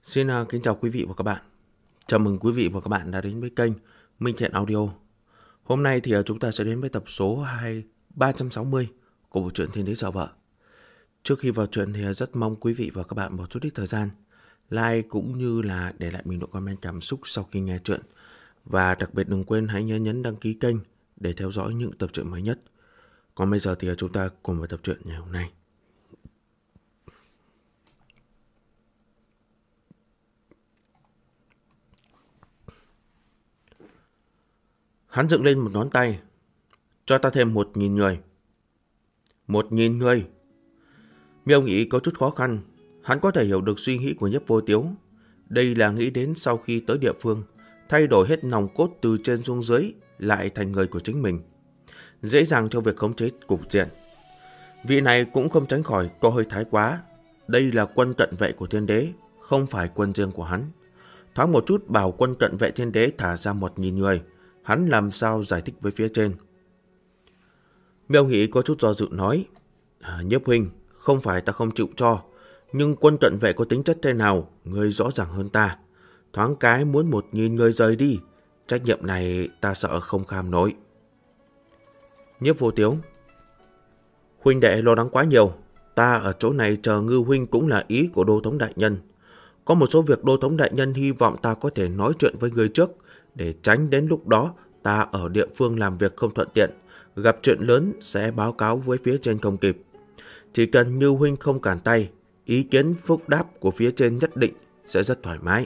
Xin kính chào quý vị và các bạn. Chào mừng quý vị và các bạn đã đến với kênh Minh Thiện Audio. Hôm nay thì chúng ta sẽ đến với tập số 360 của bộ truyện Thiên Đế Sợ Vợ. Trước khi vào truyện thì rất mong quý vị và các bạn một chút ít thời gian like cũng như là để lại bình luận comment cảm xúc sau khi nghe truyện. Và đặc biệt đừng quên hãy nhấn đăng ký kênh để theo dõi những tập truyện mới nhất. Còn bây giờ thì chúng ta cùng vào tập truyện ngày hôm nay. Hắn dựng lên một ngón tay. Cho ta thêm 1.000 người. 1.000 người. Miêu Nghị có chút khó khăn. Hắn có thể hiểu được suy nghĩ của Nhiếp Vô Tiếu. Đây là nghĩ đến sau khi tới địa phương, thay đổi hết nòng cốt từ trên xuống dưới lại thành người của chính mình, dễ dàng cho việc khống chế cục diện. Vị này cũng không tránh khỏi có hơi thái quá. Đây là quân cận vệ của Thiên Đế, không phải quân riêng của hắn. Thoáng một chút bảo quân cận vệ Thiên Đế thả ra 1.000 người, hắn làm sao giải thích với phía trên. Miêu Nghị có chút do dự nói, Nhiếp huynh, không phải ta không chịu cho, nhưng quân cận vệ có tính chất thế nào, ngươi rõ ràng hơn ta. Thoáng cái muốn 1.000 người rời đi, trách nhiệm này ta sợ không kham nổi. Nhiếp Vô Tiếu, huynh đệ lo lắng quá nhiều, ta ở chỗ này chờ Ngư huynh cũng là ý của Đô thống đại nhân. Có một số việc Đô thống đại nhân hy vọng ta có thể nói chuyện với ngươi trước, để tránh đến lúc đó ta ở địa phương làm việc không thuận tiện, gặp chuyện lớn sẽ báo cáo với phía trên không kịp. Chỉ cần Như huynh không cản tay, ý kiến phúc đáp của phía trên nhất định sẽ rất thoải mái.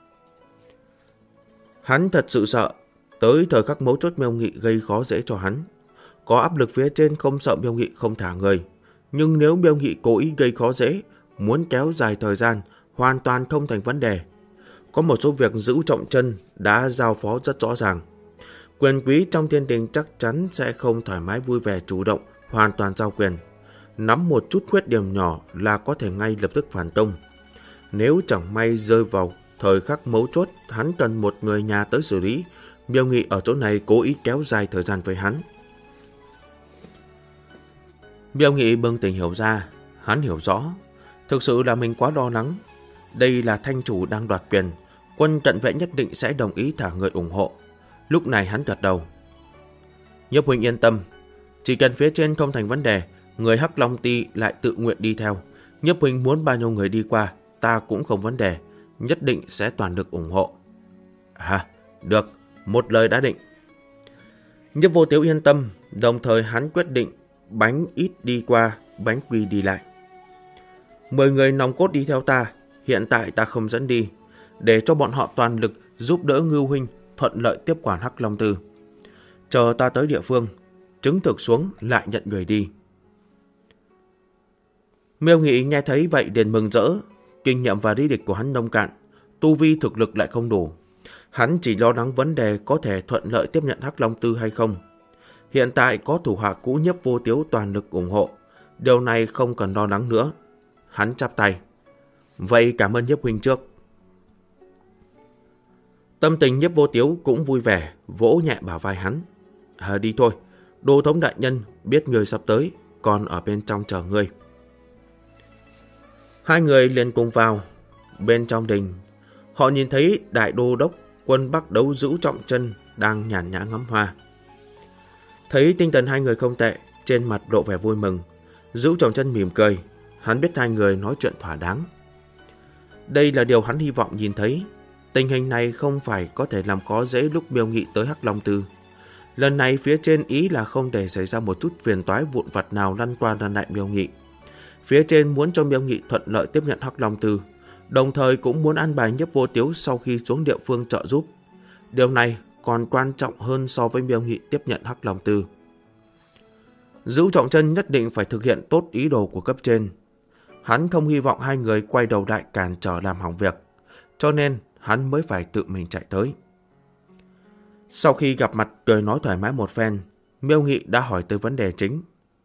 Hắn thật sự sợ, tới thời khắc mấu chốt Miêu Nghị gây khó dễ cho hắn. Có áp lực phía trên không sợ Miêu Nghị không thả người, nhưng nếu Miêu Nghị cố ý gây khó dễ, muốn kéo dài thời gian, hoàn toàn không thành vấn đề. Có một số việc giữ trọng chân đã giao phó rất rõ ràng. Quyền quý trong thiên đình chắc chắn sẽ không thoải mái vui vẻ chủ động, hoàn toàn giao quyền. Nắm một chút khuyết điểm nhỏ là có thể ngay lập tức phản công. Nếu chẳng may rơi vào thời khắc mấu chốt, hắn cần một người nhà tới xử lý. Miêu Nghị ở chỗ này cố ý kéo dài thời gian với hắn. Miêu Nghị bừng tỉnh hiểu ra, hắn hiểu rõ. Thực sự là mình quá lo lắng. Đây là thanh chủ đang đoạt quyền, quân cận vệ nhất định sẽ đồng ý thả người ủng hộ. Lúc này hắn gật đầu. Nhiếp huynh yên tâm, chỉ cần phía trên không thành vấn đề, người Hắc Long Ti lại tự nguyện đi theo. Nhiếp huynh muốn bao nhiêu người đi qua, ta cũng không vấn đề, nhất định sẽ toàn lực ủng hộ. Được, một lời đã định. Nhiếp Vô Tiếu yên tâm, đồng thời hắn quyết định bánh ít đi qua, bánh quy đi lại. 10 người nòng cốt đi theo ta, hiện tại ta không dẫn đi, để cho bọn họ toàn lực giúp đỡ Ngưu huynh thuận lợi tiếp quản Hắc Long Tư. Chờ ta tới địa phương, chứng thực xuống lại nhận người đi. Miêu Nghị nghe thấy vậy liền mừng rỡ. Kinh nghiệm và lý lịch của hắn nông cạn, tu vi thực lực lại không đủ. Hắn chỉ lo lắng vấn đề có thể thuận lợi tiếp nhận Hắc Long Tư hay không. Hiện tại có thủ hạ cũ Nhiếp Vô Tiếu toàn lực ủng hộ, điều này không cần lo lắng nữa. Hắn chắp tay. Vậy cảm ơn Nhiếp huynh trước. Tâm tình Nhiếp Vô Tiếu cũng vui vẻ, vỗ nhẹ bả vai hắn. Đi thôi, Đô thống đại nhân biết người sắp tới, còn ở bên trong chờ ngươi. Hai người liền cùng vào. Bên trong đình, họ nhìn thấy đại đô đốc quân Bắc Đấu giữ trọng chân đang nhàn nhã ngắm hoa. Thấy tinh thần hai người không tệ, trên mặt lộ vẻ vui mừng. Giữ trọng chân mỉm cười, hắn biết hai người nói chuyện thỏa đáng. Đây là điều hắn hy vọng nhìn thấy. Tình hình này không phải có thể làm khó dễ lúc Miêu Nghị tới Hắc Long Tư. Lần này phía trên ý là không để xảy ra một chút phiền toái vụn vặt nào lăn qua lăn lại Miêu Nghị. Phía trên muốn cho Miêu Nghị thuận lợi tiếp nhận Hắc Long Tư, đồng thời cũng muốn an bài Nhiếp Vô Tiếu sau khi xuống địa phương trợ giúp. Điều này còn quan trọng hơn so với Miêu Nghị tiếp nhận Hắc Long Tư. Giữ trọng chân nhất định phải thực hiện tốt ý đồ của cấp trên. Hắn không hy vọng hai người quay đầu lại cản trở làm hỏng việc, cho nên hắn mới phải tự mình chạy tới. Sau khi gặp mặt cười nói thoải mái một phen, Miêu Nghị đã hỏi tới vấn đề chính.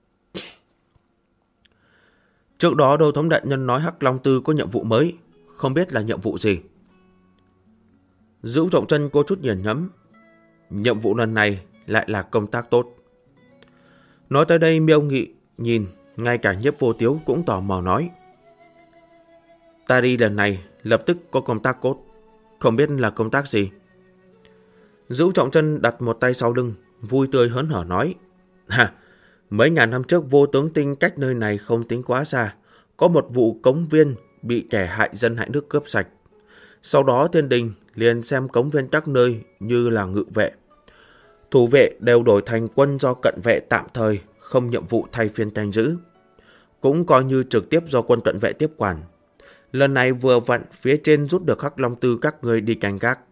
Trước đó Đô thống đại nhân nói Hắc Long Tư có nhiệm vụ mới, không biết là nhiệm vụ gì. Giữ trọng chân có chút nghiền ngẫm. Nhiệm vụ lần này lại là công tác tốt. Nói tới đây Miêu Nghị nhìn, ngay cả Nhiếp Vô Tiếu cũng tò mò nói. Ta đi lần này lập tức có công tác cốt. Không biết là công tác gì? Dữu Trọng Chân đặt một tay sau lưng, vui tươi hớn hở nói. Mấy ngàn năm trước Vô Tướng Tinh cách nơi này không tính quá xa. Có một vụ cống viên bị kẻ hại dân hại nước cướp sạch. Sau đó thiên đình liền xem cống viên các nơi như là ngự vệ. Thủ vệ đều đổi thành quân do cận vệ tạm thời, không nhiệm vụ thay phiên canh giữ. Cũng coi như trực tiếp do quân cận vệ tiếp quản. Lần này vừa vặn phía trên rút được Hắc Long Tư các người đi canh gác.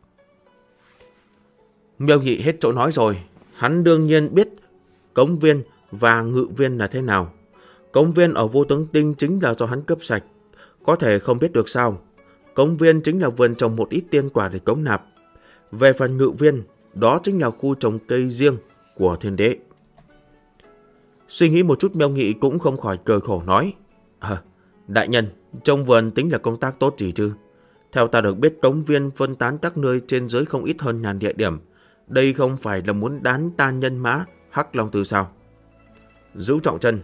Miêu Nhị hết chỗ nói rồi. Hắn đương nhiên biết cống viên và ngự viên là thế nào. Cống viên ở Vô Tướng Tinh chính là do hắn cướp sạch. Có thể không biết được sao. Cống viên chính là vườn trồng một ít tiên quả để cống nạp. Về phần ngự viên, đó chính là khu trồng cây riêng của thiên đế. Suy nghĩ một chút Miêu Nghị cũng không khỏi cười khổ nói. Đại nhân, trồng vườn tính là công tác tốt gì chứ? Theo ta được biết cống viên phân tán các nơi trên dưới không ít hơn 1000 địa điểm. Đây không phải là muốn đán ta nhân mã Hắc Long Tư sao? Dữu Trọng Chân.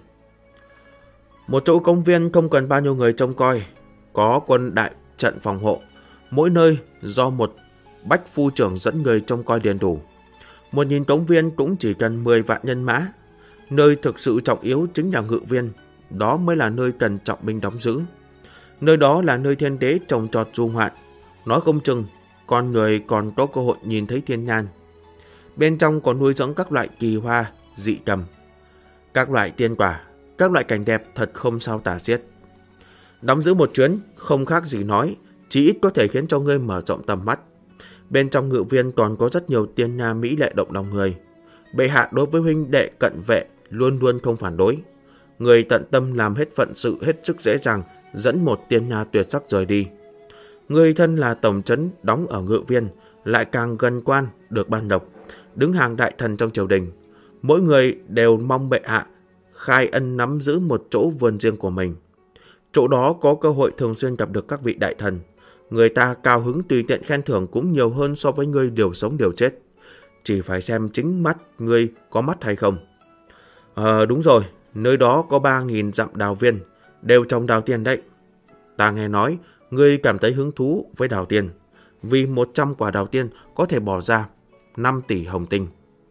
Một chỗ công viên không cần bao nhiêu người trông coi. Có quân đại trận phòng hộ. Mỗi nơi do một bách phu trưởng dẫn người trông coi điền đủ. 1000 cống viên cũng chỉ cần 10 vạn nhân mã. Nơi thực sự trọng yếu chính là ngự viên. Đó mới là nơi cần trọng binh đóng giữ. Nơi đó là nơi thiên đế trồng trọt du hoạn. Nói không chừng con người còn có cơ hội nhìn thấy thiên nhan. Bên trong còn nuôi dưỡng các loại kỳ hoa, dị cầm, các loại tiên quả, các loại cảnh đẹp thật không sao tả xiết. Đóng giữ một chuyến không khác gì nói, chỉ ít có thể khiến cho ngươi mở rộng tầm mắt. Bên trong ngự viên còn có rất nhiều tiên nha mỹ lệ động lòng người. Bệ hạ đối với huynh đệ cận vệ luôn luôn không phản đối. Người tận tâm làm hết phận sự hết sức dễ dàng dẫn một tiên nha tuyệt sắc rời đi. Người thân là tổng trấn đóng ở ngự viên lại càng gần quan được ban độc, đứng hàng đại thần trong triều đình. Mỗi người đều mong bệ hạ khai ân nắm giữ một chỗ vườn riêng của mình. Chỗ đó có cơ hội thường xuyên gặp được các vị đại thần. Người ta cao hứng tùy tiện khen thưởng cũng nhiều hơn so với người điều sống điều chết. Chỉ phải xem chính mắt người có mắt hay không. Đúng rồi, nơi đó có 3000 dặm đào viên, đều trồng đào tiên đấy. Ta nghe nói ngươi cảm thấy hứng thú với đào tiên, vì 100 quả đào tiên có thể bỏ ra 5 tỷ hồng tinh.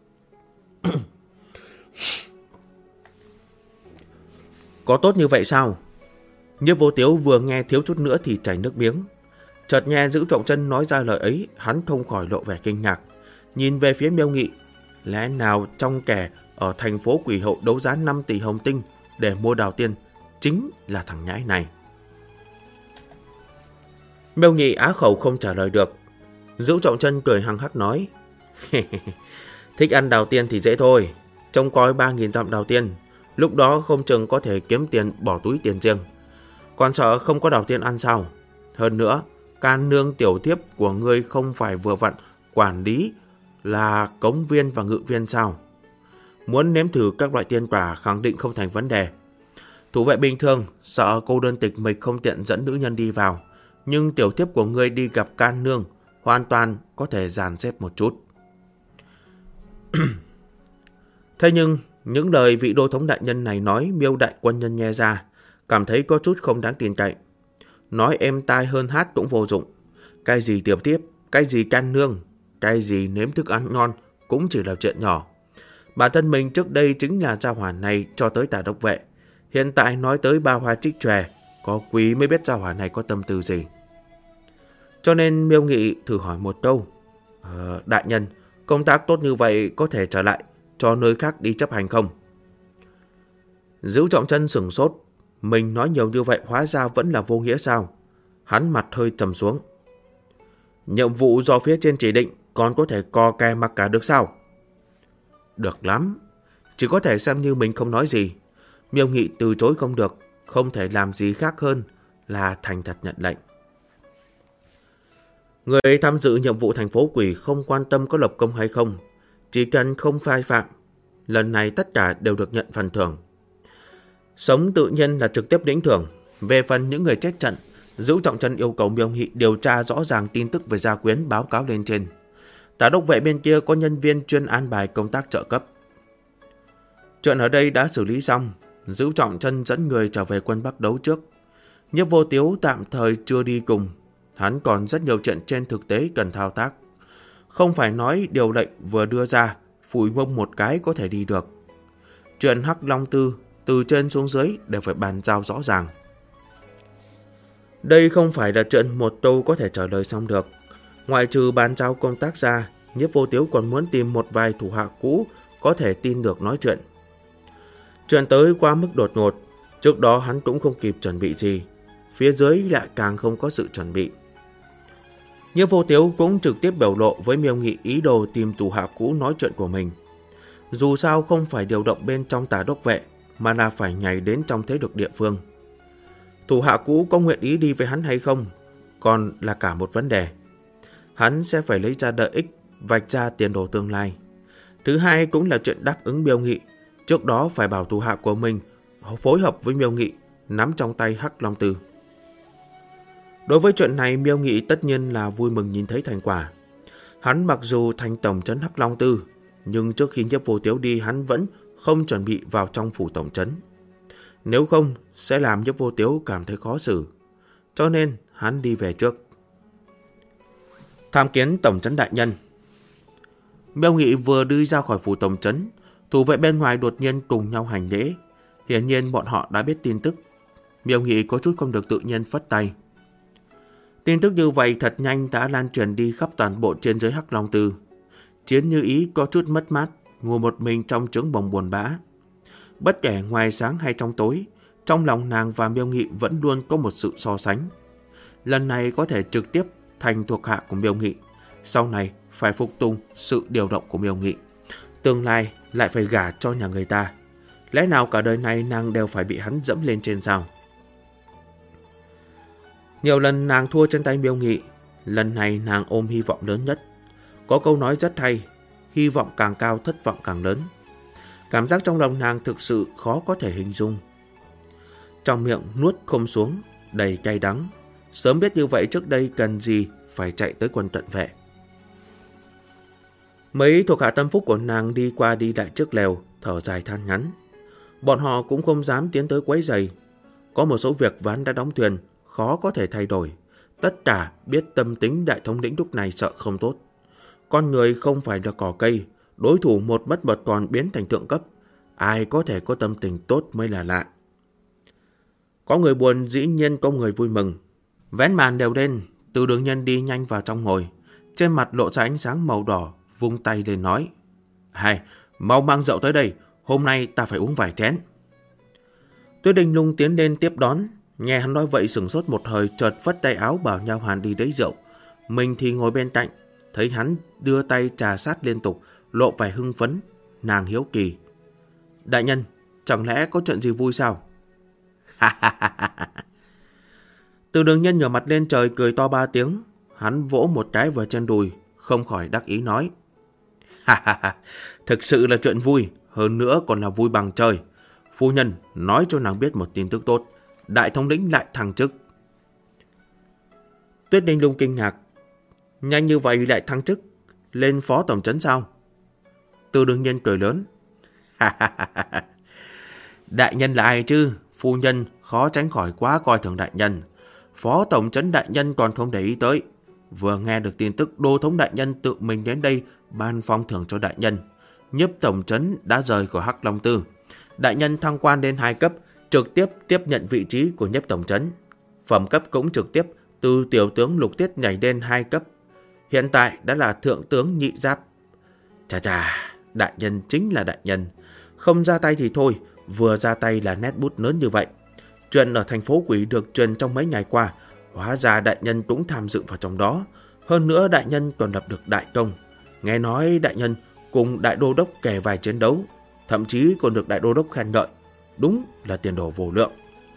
Có tốt như vậy sao? Nhiếp Vô Tiếu vừa nghe thiếu chút nữa thì chảy nước miếng. Chợt nghe Dữu Trọng Chân nói ra lời ấy, hắn không khỏi lộ vẻ kinh ngạc, nhìn về phía Miêu Nghị. Lẽ nào trong kẻ ở thành phố Quỷ Hậu đấu giá 5 tỷ hồng tinh để mua đào tiên chính là thằng nhãi này? Miêu Nghị á khẩu không trả lời được. Dữu Trọng Chân cười hăng hắc nói. Thích ăn đào tiên thì dễ thôi. Trông coi 3000 dặm đào tiên, lúc đó không chừng có thể kiếm tiền bỏ túi tiền riêng. Còn sợ không có đào tiên ăn sao? Hơn nữa, can nương tiểu thiếp của ngươi không phải vừa vặn quản lý là cống viên và ngự viên sao? Muốn nếm thử các loại tiên quả khẳng định không thành vấn đề. Thủ vệ bình thường sợ cô đơn tịch mịch không tiện dẫn nữ nhân đi vào, nhưng tiểu thiếp của ngươi đi gặp can nương hoàn toàn có thể dàn xếp một chút. Thế nhưng những lời vị đô thống đại nhân này nói Miêu đại quân nhân nghe ra, cảm thấy có chút không đáng tin cậy. Nói êm tai hơn hát cũng vô dụng. Cái gì tiểu thiếp, cái gì can nương, cái gì nếm thức ăn ngon cũng chỉ là chuyện nhỏ. Bản thân mình trước đây chính là gia hỏa này cho tới Tả Đốc Vệ. Hiện tại nói tới Ba Hoa Trích Chòe, có quý mới biết gia hỏa này có tâm tư gì. Cho nên Miêu Nghị thử hỏi một câu. Đại nhân, công tác tốt như vậy có thể trở lại cho nơi khác đi chấp hành không? Dữu Trọng Chân sửng sốt. Mình nói nhiều như vậy hóa ra vẫn là vô nghĩa sao? Hắn mặt hơi trầm xuống. Nhiệm vụ do phía trên chỉ định còn có thể co kè mặc cả được sao? Được lắm. Chỉ có thể xem như mình không nói gì. Miêu Nghị từ chối không được, không thể làm gì khác hơn là thành thật nhận lệnh. Người tham dự nhiệm vụ thành phố Quỷ không quan tâm có lập công hay không, chỉ cần không sai phạm, lần này tất cả đều được nhận phần thưởng. Sống tự nhiên là trực tiếp lĩnh thưởng. Về phần những người chết trận, Dữu Trọng Chân yêu cầu Miêu Nghị điều tra rõ ràng tin tức về gia quyến báo cáo lên trên. Tả Đốc Vệ bên kia có nhân viên chuyên an bài công tác trợ cấp. Chuyện ở đây đã xử lý xong. Dữu Trọng Chân dẫn người trở về quân Bắc đấu trước. Nhiếp Vô Tiếu tạm thời chưa đi cùng. hắn còn rất nhiều chuyện trên thực tế cần thao tác. Không phải nói điều lệnh vừa đưa ra, phủi mông một cái có thể đi được. Chuyện Hắc Long Tư, từ trên xuống dưới đều phải bàn giao rõ ràng. Đây không phải là chuyện một câu có thể trả lời xong được. Ngoại trừ bàn giao công tác ra, Nhiếp Vô Tiếu còn muốn tìm một vài thủ hạ cũ có thể tin được nói chuyện. Chuyện tới quá mức đột ngột, trước đó hắn cũng không kịp chuẩn bị gì, phía dưới lại càng không có sự chuẩn bị. Nhiếp Vô Tiếu cũng trực tiếp biểu lộ với Miêu Nghị ý đồ tìm thủ hạ cũ nói chuyện của mình. Dù sao không phải điều động bên trong Tà Đốc vệ, mà là phải nhảy đến trong thế lực địa phương. Thủ hạ cũ có nguyện ý đi với hắn hay không, còn là cả một vấn đề. Hắn sẽ phải lấy ra lợi ích, vạch ra tiền đồ tương lai. Thứ hai cũng là chuyện đáp ứng Miêu Nghị, trước đó phải bảo thủ hạ của mình phối hợp với Miêu Nghị, nắm trong tay Hắc Long Tư. Đối với chuyện này, Miêu Nghị tất nhiên là vui mừng nhìn thấy thành quả. Hắn mặc dù thành tổng trấn Hắc Long Tư, nhưng trước khi Nhiếp Vô Tiếu đi, hắn vẫn không chuẩn bị vào trong phủ tổng trấn. Nếu không, sẽ làm Nhiếp Vô Tiếu cảm thấy khó xử. Cho nên, hắn đi về trước. Tham kiến tổng trấn đại nhân. Miêu Nghị vừa đi ra khỏi phủ tổng trấn, thủ vệ bên ngoài đột nhiên cùng nhau hành lễ. Hiển nhiên bọn họ đã biết tin tức. Miêu Nghị có chút không được tự nhiên phất tay. Tin tức như vậy thật nhanh đã lan truyền đi khắp toàn bộ trên giới Hắc Long Tư. Chiến Như Ý có chút mất mát, ngồi một mình trong trướng bồng buồn bã. Bất kể ngoài sáng hay trong tối, trong lòng nàng và Miêu Nghị vẫn luôn có một sự so sánh. Lần này có thể trực tiếp thành thuộc hạ của Miêu Nghị, sau này phải phục tùng sự điều động của Miêu Nghị. Tương lai lại phải gả cho nhà người ta. Lẽ nào cả đời này nàng đều phải bị hắn dẫm lên trên sao? Nhiều lần nàng thua trên tay Miêu Nghị, lần này nàng ôm hy vọng lớn nhất. Có câu nói rất hay, hy vọng càng cao thất vọng càng lớn. Cảm giác trong lòng nàng thực sự khó có thể hình dung. Trong miệng nuốt không xuống, đầy cay đắng. Sớm biết như vậy trước đây cần gì phải chạy tới quân cận vệ. Mấy thuộc hạ tâm phúc của nàng đi qua đi lại trước lều, thở dài than ngắn. Bọn họ cũng không dám tiến tới quấy rầy. Có một số việc ván đã đóng thuyền, khó có thể thay đổi. Tất cả biết tâm tính đại thống lĩnh lúc này sợ không tốt. Con người không phải là cỏ cây, đối thủ một mất một còn biến thành thượng cấp. Ai có thể có tâm tình tốt mới là lạ. Có người buồn dĩ nhiên có người vui mừng. Vén màn đều lên, Từ Đường Nhân đi nhanh vào trong ngồi. Trên mặt lộ ra ánh sáng màu đỏ, vung tay lên nói: "Hay, mau mang rượu tới đây, hôm nay ta phải uống vài chén." Tuyết Đình Lung tiến lên tiếp đón. Nghe hắn nói vậy sửng sốt một hơi, chợt phất tay áo bảo Nha Hoàn đi lấy rượu. Mình thì ngồi bên cạnh, thấy hắn đưa tay trà sát liên tục, lộ vẻ hưng phấn. Nàng hiếu kỳ: "Đại nhân, chẳng lẽ có chuyện gì vui sao?" Từ Đường Nhân ngửa mặt lên trời cười to 3 tiếng. Hắn vỗ một cái vào chân đùi, không khỏi đắc ý nói: "Thực sự là chuyện vui, hơn nữa còn là vui bằng trời. Phu nhân nói cho nàng biết một tin tức tốt, đại thống lĩnh lại thăng chức." Tuyết Ninh Lung kinh ngạc: "Nhanh như vậy lại thăng chức, lên phó tổng trấn sao?" Từ Đường Nhân cười lớn: "Đại nhân là ai chứ? Phu nhân khó tránh khỏi quá coi thường đại nhân. Phó tổng trấn đại nhân còn không để ý tới. Vừa nghe được tin tức đô thống đại nhân tự mình đến đây ban phong thưởng cho đại nhân. Nhiếp tổng trấn đã rời khỏi Hắc Long Tư. Đại nhân thăng quan lên 2 cấp, trực tiếp tiếp nhận vị trí của nhiếp tổng trấn. Phẩm cấp cũng trực tiếp từ tiểu tướng lục tiết nhảy lên 2 cấp. Hiện tại đã là thượng tướng nhị giáp. Chà chà, đại nhân chính là đại nhân. Không ra tay thì thôi, vừa ra tay là nét bút lớn như vậy. Chuyện ở thành phố Quỷ được truyền trong mấy ngày qua, hóa ra đại nhân cũng tham dự vào trong đó. Hơn nữa đại nhân còn lập được đại công. Nghe nói đại nhân cùng đại đô đốc kể vài chiến đấu, thậm chí còn được đại đô đốc khen ngợi. Đúng là tiền đồ vô lượng."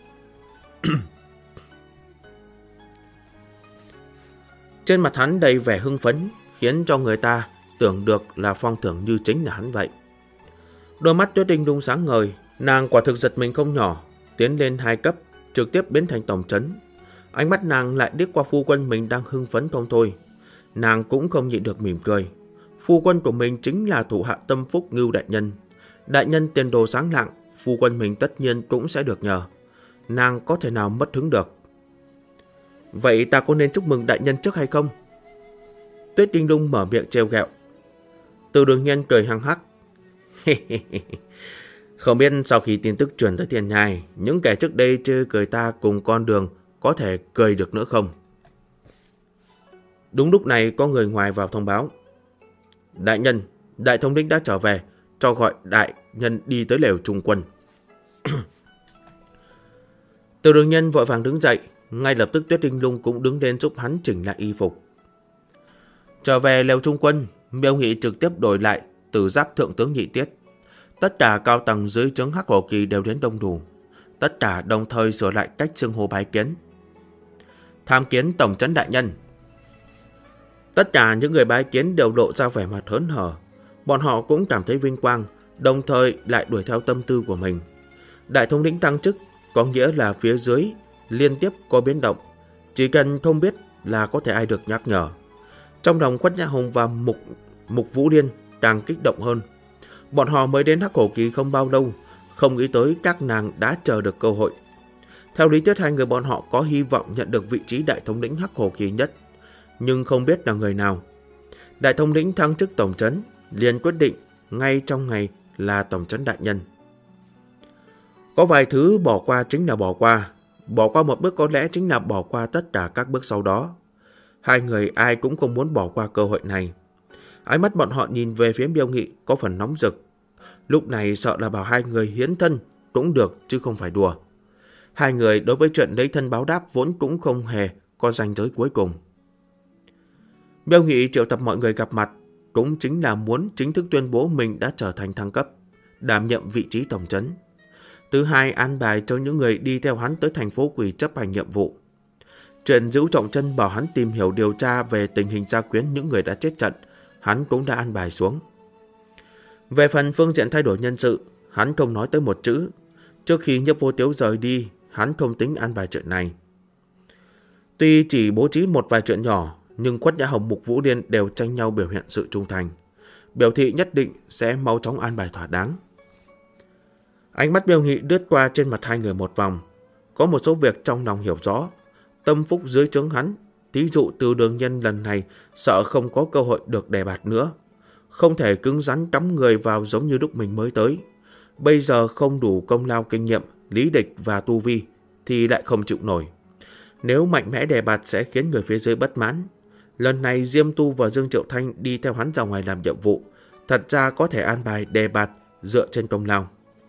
Trên mặt hắn đầy vẻ hưng phấn, khiến cho người ta tưởng được là phong thưởng như chính là hắn vậy. Đôi mắt Tuyết Đinh Lung sáng ngời, nàng quả thực giật mình không nhỏ, tiến lên 2 cấp, trực tiếp biến thành tổng trấn. Ánh mắt nàng lại điếc qua phu quân mình đang hưng phấn không thôi. Nàng cũng không nhịn được mỉm cười. Phu quân của mình chính là thủ hạ tâm phúc Ngưu đại nhân. Đại nhân tiền đồ sáng lạng, phu quân mình tất nhiên cũng sẽ được nhờ. Nàng có thể nào mất hứng được. Vậy ta có nên chúc mừng đại nhân trước hay không? Tuyết Đinh Lung mở miệng trêu ghẹo. Từ Đường Nhân cười hăng hắc. Không biết sau khi tin tức truyền tới Thiên Nhai, những kẻ trước đây chê cười ta cùng con Đường có thể cười được nữa không? Đúng lúc này có người ngoài vào thông báo. Đại nhân, đại thống lĩnh đã trở về, cho gọi đại nhân đi tới lều trung quân. Từ Đường Nhân vội vàng đứng dậy, ngay lập tức Tuyết Đinh Lung cũng đứng lên giúp hắn chỉnh lại y phục. Trở về lều trung quân, Miêu Nghị trực tiếp đổi lại từ giáp thượng tướng Nhị Tiết. Tất cả cao tầng dưới trướng Hắc Hổ Kỳ đều đến đông đủ. Tất cả đồng thời sửa lại cách xưng hô bái kiến. Tham kiến tổng trấn đại nhân. Tất cả những người bái kiến đều lộ ra vẻ mặt hớn hở. Bọn họ cũng cảm thấy vinh quang, đồng thời lại đuổi theo tâm tư của mình. Đại thống lĩnh thăng chức có nghĩa là phía dưới liên tiếp có biến động. Chỉ cần không biết là có thể ai được nhắc nhở. Trong lòng Quách Nhã Hồng và Mục Vũ Liên càng kích động hơn. Bọn họ mới đến Hắc Hổ Kỳ không bao lâu, không nghĩ tới các nàng đã chờ được cơ hội. Theo lý thuyết hai người bọn họ có hy vọng nhận được vị trí đại thống lĩnh Hắc Hổ Kỳ nhất, nhưng không biết là người nào. Đại thống lĩnh thăng chức tổng trấn liền quyết định ngay trong ngày là tổng trấn đại nhân. Có vài thứ bỏ qua chính là bỏ qua. Bỏ qua một bước có lẽ chính là bỏ qua tất cả các bước sau đó. Hai người ai cũng không muốn bỏ qua cơ hội này. Ánh mắt bọn họ nhìn về phía Miêu Nghị có phần nóng rực. Lúc này sợ là bảo hai người hiến thân cũng được chứ không phải đùa. Hai người đối với chuyện lấy thân báo đáp vốn cũng không hề có ranh giới cuối cùng. Miêu Nghị triệu tập mọi người gặp mặt cũng chính là muốn chính thức tuyên bố mình đã trở thành thăng cấp, đảm nhiệm vị trí tổng trấn. Thứ hai, an bài cho những người đi theo hắn tới thành phố Quỷ chấp hành nhiệm vụ. Chuyện giữ trọng chân bảo hắn tìm hiểu điều tra về tình hình gia quyến những người đã chết trận, hắn cũng đã an bài xuống. Về phần phương diện thay đổi nhân sự, hắn không nói tới một chữ. Trước khi Nhiếp Vô Tiếu rời đi, hắn không tính an bài chuyện này. Tuy chỉ bố trí một vài chuyện nhỏ, nhưng Quách Nhã Hồng, Mục Vũ Liên đều tranh nhau biểu hiện sự trung thành, biểu thị nhất định sẽ mau chóng an bài thỏa đáng. Ánh mắt Miêu Nghị lướt qua trên mặt hai người một vòng, có một số việc trong lòng hiểu rõ. Tâm phúc dưới trướng hắn, thí dụ Từ Đường Nhân lần này sợ không có cơ hội được đề bạt nữa, không thể cứng rắn cắm người vào giống như lúc mình mới tới. Bây giờ không đủ công lao kinh nghiệm, lý địch và tu vi thì lại không chịu nổi. Nếu mạnh mẽ đề bạt sẽ khiến người phía dưới bất mãn. Lần này Diêm Tu và Dương Triệu Thanh đi theo hắn ra ngoài làm nhiệm vụ, thật ra có thể an bài đề bạt dựa trên công lao.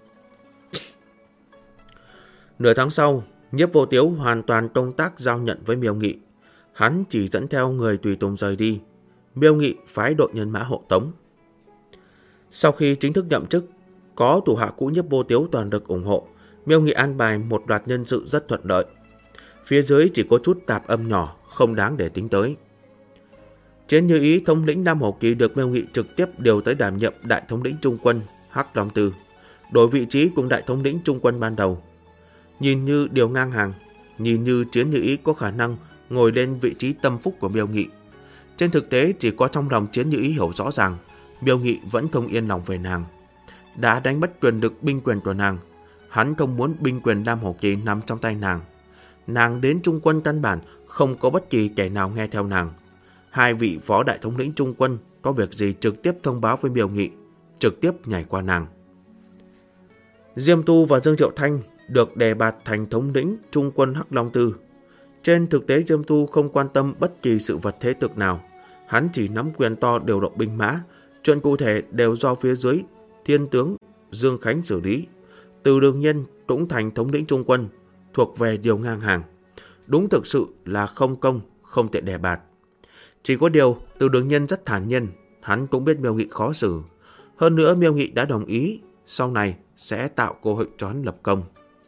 Nửa tháng sau, Nhiếp Vô Tiếu hoàn toàn công tác giao nhận với Miêu Nghị. Hắn chỉ dẫn theo người tùy tùng rời đi. Miêu Nghị phái đội nhân mã hộ tống. Sau khi chính thức nhậm chức, có thủ hạ cũ Nhiếp Vô Tiếu toàn lực ủng hộ, Miêu Nghị an bài một loạt nhân sự rất thuận lợi. Phía dưới chỉ có chút tạp âm nhỏ, không đáng để tính tới. Chiến Như Ý thống lĩnh Nam Hổ Kỳ được Miêu Nghị trực tiếp điều tới đảm nhiệm đại thống lĩnh trung quân Hắc Long Tư, đổi vị trí cùng đại thống lĩnh trung quân ban đầu. Nhìn như điều ngang hàng, nhìn như Chiến Như Ý có khả năng ngồi lên vị trí tâm phúc của Miêu Nghị. Trên thực tế chỉ có trong lòng Chiến Như Ý hiểu rõ ràng, Miêu Nghị vẫn không yên lòng về nàng. Đã đánh mất quyền lực binh quyền của nàng, hắn không muốn binh quyền Nam Hổ Kỳ nằm trong tay nàng. Nàng đến trung quân căn bản không có bất kỳ kẻ nào nghe theo nàng. Hai vị phó đại thống lĩnh trung quân có việc gì trực tiếp thông báo với Miêu Nghị, trực tiếp nhảy qua nàng. Diêm Tu và Dương Triệu Thanh được đề bạt thành thống lĩnh trung quân Hắc Long Tư. Trên thực tế Diêm Tu không quan tâm bất kỳ sự vật thế thực nào, hắn chỉ nắm quyền to điều động binh mã, chuyện cụ thể đều do phía dưới Thiên tướng Dương Khánh xử lý. Từ Đường Nhân cũng thành thống lĩnh trung quân, thuộc về điều ngang hàng. Đúng thực sự là không công, không tiện đề bạt. Chỉ có điều Từ Đường Nhân rất thản nhiên, hắn cũng biết Miêu Nghị khó xử. Hơn nữa Miêu Nghị đã đồng ý, sau này sẽ tạo cơ hội cho hắn lập công.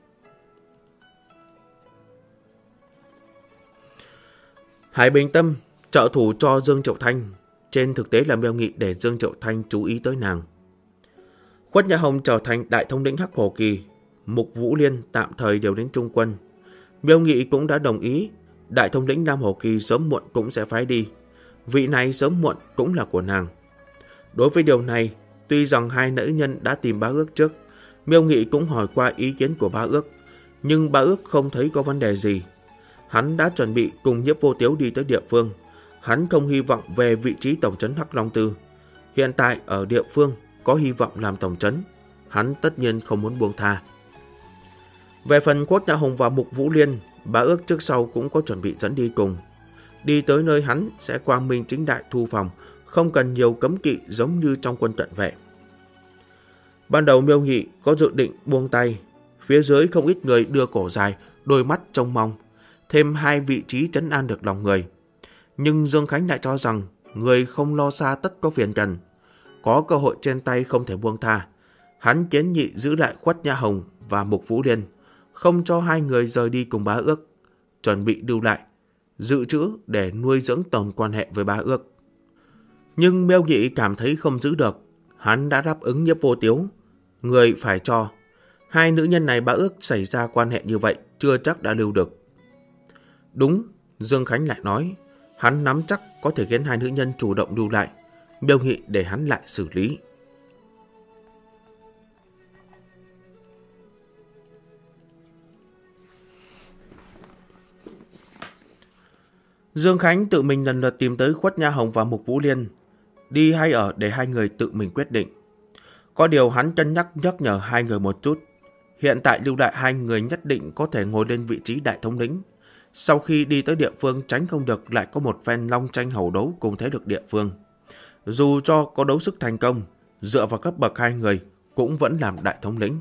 Hải Bình Tâm trợ thủ cho Dương Triệu Thanh, trên thực tế là Miêu Nghị để Dương Triệu Thanh chú ý tới nàng. Quách Nhã Hồng trở thành đại thống lĩnh Hắc Hổ Kỳ, Mục Vũ Liên tạm thời điều đến trung quân. Miêu Nghị cũng đã đồng ý, đại thống lĩnh Nam Hổ Kỳ sớm muộn cũng sẽ phái đi. Vị này sớm muộn cũng là của nàng. Đối với điều này, tuy rằng hai nữ nhân đã tìm Bá Ước trước, Miêu Nghị cũng hỏi qua ý kiến của Bá Ước, nhưng Bá Ước không thấy có vấn đề gì. Hắn đã chuẩn bị cùng Nhiếp Vô Tiếu đi tới địa phương. Hắn không hy vọng về vị trí tổng trấn Hắc Long Tư. Hiện tại ở địa phương có hy vọng làm tổng trấn, hắn tất nhiên không muốn buông tha. Về phần Quách Nhã Hồng và Mục Vũ Liên, Bá Ước trước sau cũng có chuẩn bị dẫn đi cùng. Đi tới nơi hắn sẽ quang minh chính đại thu phòng, không cần nhiều cấm kỵ giống như trong quân cận vệ. Ban đầu Miêu Nghị có dự định buông tay, phía dưới không ít người đưa cổ dài, đôi mắt trông mong, thêm 2 vị trí trấn an được lòng người. Nhưng Dương Khánh lại cho rằng người không lo xa tất có phiền trần, có cơ hội trên tay không thể buông tha. Hắn kiến nghị giữ lại Quách Nhã Hồng và Mục Vũ Liên, không cho 2 người rời đi cùng Bá Ước, chuẩn bị lưu lại, dự trữ để nuôi dưỡng tồn quan hệ với Bá Ước. Nhưng Miêu Nghị cảm thấy không giữ được, hắn đã đáp ứng Nhiếp Vô Tiếu, người phải cho. 2 nữ nhân này Bá Ước xảy ra quan hệ như vậy chưa chắc đã lưu được. Đúng, Dương Khánh lại nói, hắn nắm chắc có thể khiến 2 nữ nhân chủ động lưu lại, Miêu Nghị để hắn lại xử lý. Dương Khánh tự mình lần lượt tìm tới Quách Nhã Hồng và Mục Vũ Liên, đi hay ở để 2 người tự mình quyết định. Có điều hắn cân nhắc nhở 2 người một chút. Hiện tại lưu lại 2 người nhất định có thể ngồi lên vị trí đại thống lĩnh. Sau khi đi tới địa phương tránh không được lại có một phen long tranh hầu đấu cùng thế lực địa phương. Dù cho có đấu sức thành công, dựa vào cấp bậc 2 người cũng vẫn làm đại thống lĩnh.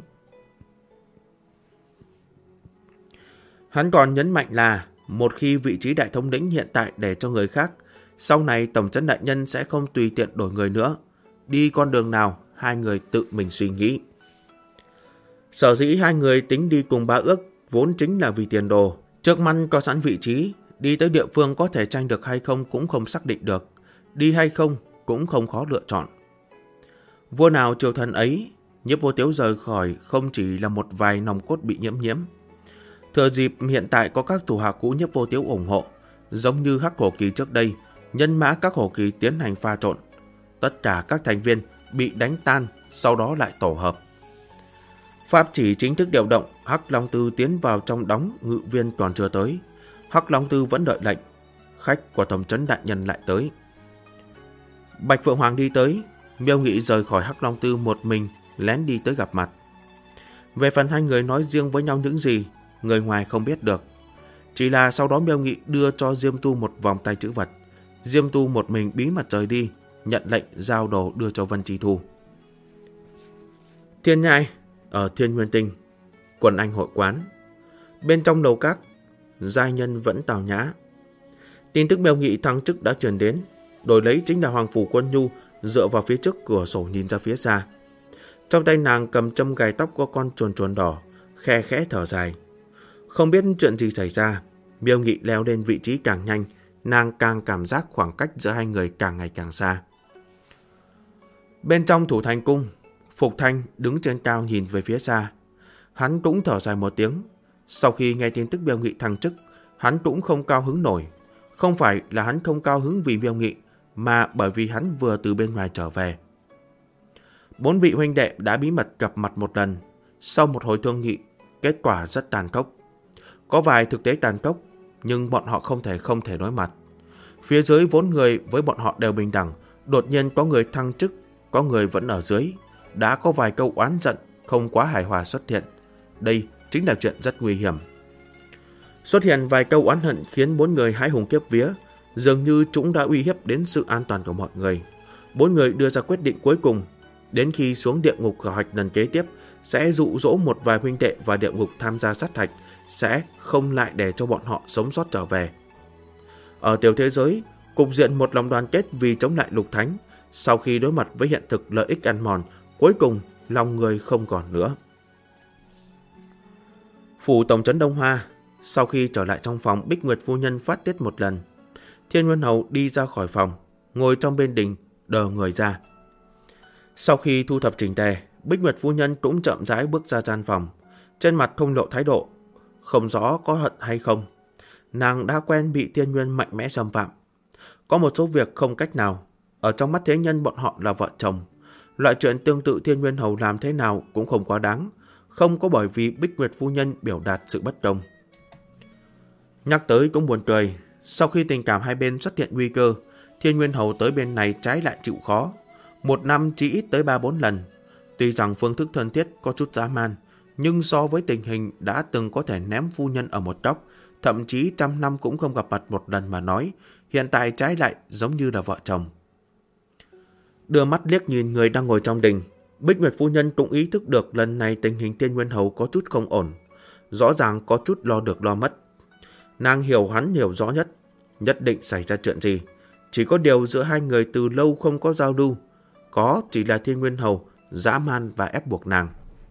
Hắn còn nhấn mạnh là một khi vị trí đại thống lĩnh hiện tại để cho người khác, sau này tổng trấn đại nhân sẽ không tùy tiện đổi người nữa. Đi con đường nào, 2 người tự mình suy nghĩ. Sở dĩ 2 người tính đi cùng Bá Ước vốn chính là vì tiền đồ. Trước mắt có sẵn vị trí, đi tới địa phương có thể tranh được hay không cũng không xác định được. Đi hay không cũng không khó lựa chọn. Vua nào triều thần ấy, Nhiếp Vô Tiếu rời khỏi không chỉ là một vài nòng cốt bị nhiễm. Thừa dịp hiện tại có các thủ hạ cũ Nhiếp Vô Tiếu ủng hộ, giống như Hắc Hổ Kỳ trước đây, nhân mã các hổ kỳ tiến hành pha trộn. Tất cả các thành viên bị đánh tan, sau đó lại tổ hợp. Pháp chỉ chính thức điều động, Hắc Long Tư tiến vào trong đóng, ngự viên còn chưa tới. Hắc Long Tư vẫn đợi lệnh, khách của tổng trấn đại nhân lại tới. Bạch Phượng Hoàng đi tới, Miêu Nghị rời khỏi Hắc Long Tư một mình, lén đi tới gặp mặt. Về phần 2 người nói riêng với nhau những gì, người ngoài không biết được. Chỉ là sau đó Miêu Nghị đưa cho Diêm Tu một vòng tay trữ vật. Diêm Tu một mình bí mật rời đi, nhận lệnh giao đồ đưa cho Vân Chi Thu. Thiên Nhai, ở Thiên Nguyên Tinh, Quần Anh hội quán. Bên trong lầu các, giai nhân vẫn tào nhã. Tin tức Miêu Nghị thăng chức đã truyền đến, đổi lấy chính là Hoàng Phủ Quân Nhu dựa vào phía trước cửa sổ nhìn ra phía xa. Trong tay nàng cầm châm gài tóc có con chuồn đỏ, khe khẽ thở dài. Không biết chuyện gì xảy ra, Miêu Nghị leo lên vị trí càng nhanh, nàng càng cảm giác khoảng cách giữa 2 người càng ngày càng xa. Bên trong Thủ Thành Cung, Phục Thanh đứng trên cao nhìn về phía xa. Hắn cũng thở dài một tiếng. Sau khi nghe tin tức Miêu Nghị thăng chức, hắn cũng không cao hứng nổi. Không phải là hắn không cao hứng vì Miêu Nghị, mà bởi vì hắn vừa từ bên ngoài trở về. 4 vị huynh đệ đã bí mật gặp mặt một lần. Sau một hồi thương nghị, kết quả rất tàn khốc. Có vài thực tế tàn khốc, nhưng bọn họ không thể đối mặt. Phía dưới vốn người với bọn họ đều bình đẳng, đột nhiên có người thăng chức, có người vẫn ở dưới. Đã có vài câu oán giận không quá hài hòa xuất hiện. Đây chính là chuyện rất nguy hiểm. Xuất hiện vài câu oán hận khiến 4 người hãi hùng kiếp vía, dường như chúng đã uy hiếp đến sự an toàn của mọi người. 4 người đưa ra quyết định cuối cùng, đến khi xuống địa ngục khảo hạch lần kế tiếp, sẽ dụ dỗ một vài huynh đệ vào địa ngục tham gia sát hạch, sẽ không lại để cho bọn họ sống sót trở về. Ở tiểu thế giới, cục diện một lòng đoàn kết vì chống lại Lục Thánh, sau khi đối mặt với hiện thực lợi ích ăn mòn, cuối cùng lòng người không còn nữa. Phủ tổng trấn Đông Hoa, sau khi trở lại trong phòng, Bích Nguyệt phu nhân phát tiết một lần. Thiên Nguyên Hầu đi ra khỏi phòng, ngồi trong bên đình, đờ người ra. Sau khi thu thập chỉnh tề, Bích Nguyệt phu nhân cũng chậm rãi bước ra gian phòng, trên mặt không lộ thái độ, không rõ có hận hay không. Nàng đã quen bị Thiên Nguyên mạnh mẽ xâm phạm. Có một số việc không cách nào, ở trong mắt thế nhân bọn họ là vợ chồng. Loại chuyện tương tự Thiên Nguyên Hầu làm thế nào cũng không quá đáng, không có bởi vì Bích Nguyệt phu nhân biểu đạt sự bất công. Nhắc tới cũng buồn cười, sau khi tình cảm hai bên xuất hiện nguy cơ, Thiên Nguyên Hầu tới bên này trái lại chịu khó. Một năm chỉ ít tới 3-4 lần. Tuy rằng phương thức thân thiết có chút dã man, nhưng so với tình hình đã từng có thể ném phu nhân ở một góc, thậm chí 100 năm cũng không gặp mặt một lần mà nói, hiện tại trái lại giống như là vợ chồng. Đưa mắt liếc nhìn người đang ngồi trong đình, Bích Nguyệt phu nhân cũng ý thức được lần này tình hình Thiên Nguyên Hầu có chút không ổn, rõ ràng có chút lo được lo mất. Nàng hiểu hắn hiểu rõ nhất định xảy ra chuyện gì. Chỉ có điều giữa hai người từ lâu không có giao lưu, có chỉ là Thiên Nguyên Hầu dã man và ép buộc nàng.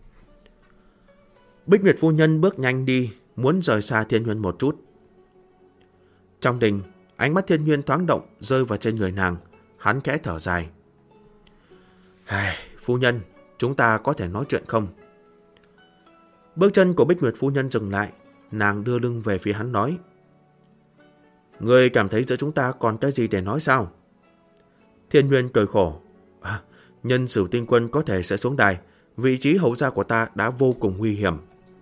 Bích Nguyệt phu nhân bước nhanh đi, muốn rời xa Thiên Nguyên một chút. Trong đình, ánh mắt Thiên Nguyên thoáng động rơi vào trên người nàng, hắn khẽ thở dài. Phu nhân, chúng ta có thể nói chuyện không? Bước chân của Bích Nguyệt phu nhân dừng lại, nàng đưa lưng về phía hắn nói. Ngươi cảm thấy giữa chúng ta còn cái gì để nói sao? Thiên Nguyên cười khổ. Nhân Sửu Tinh Quân có thể sẽ xuống đài, vị trí hầu gia của ta đã vô cùng nguy hiểm.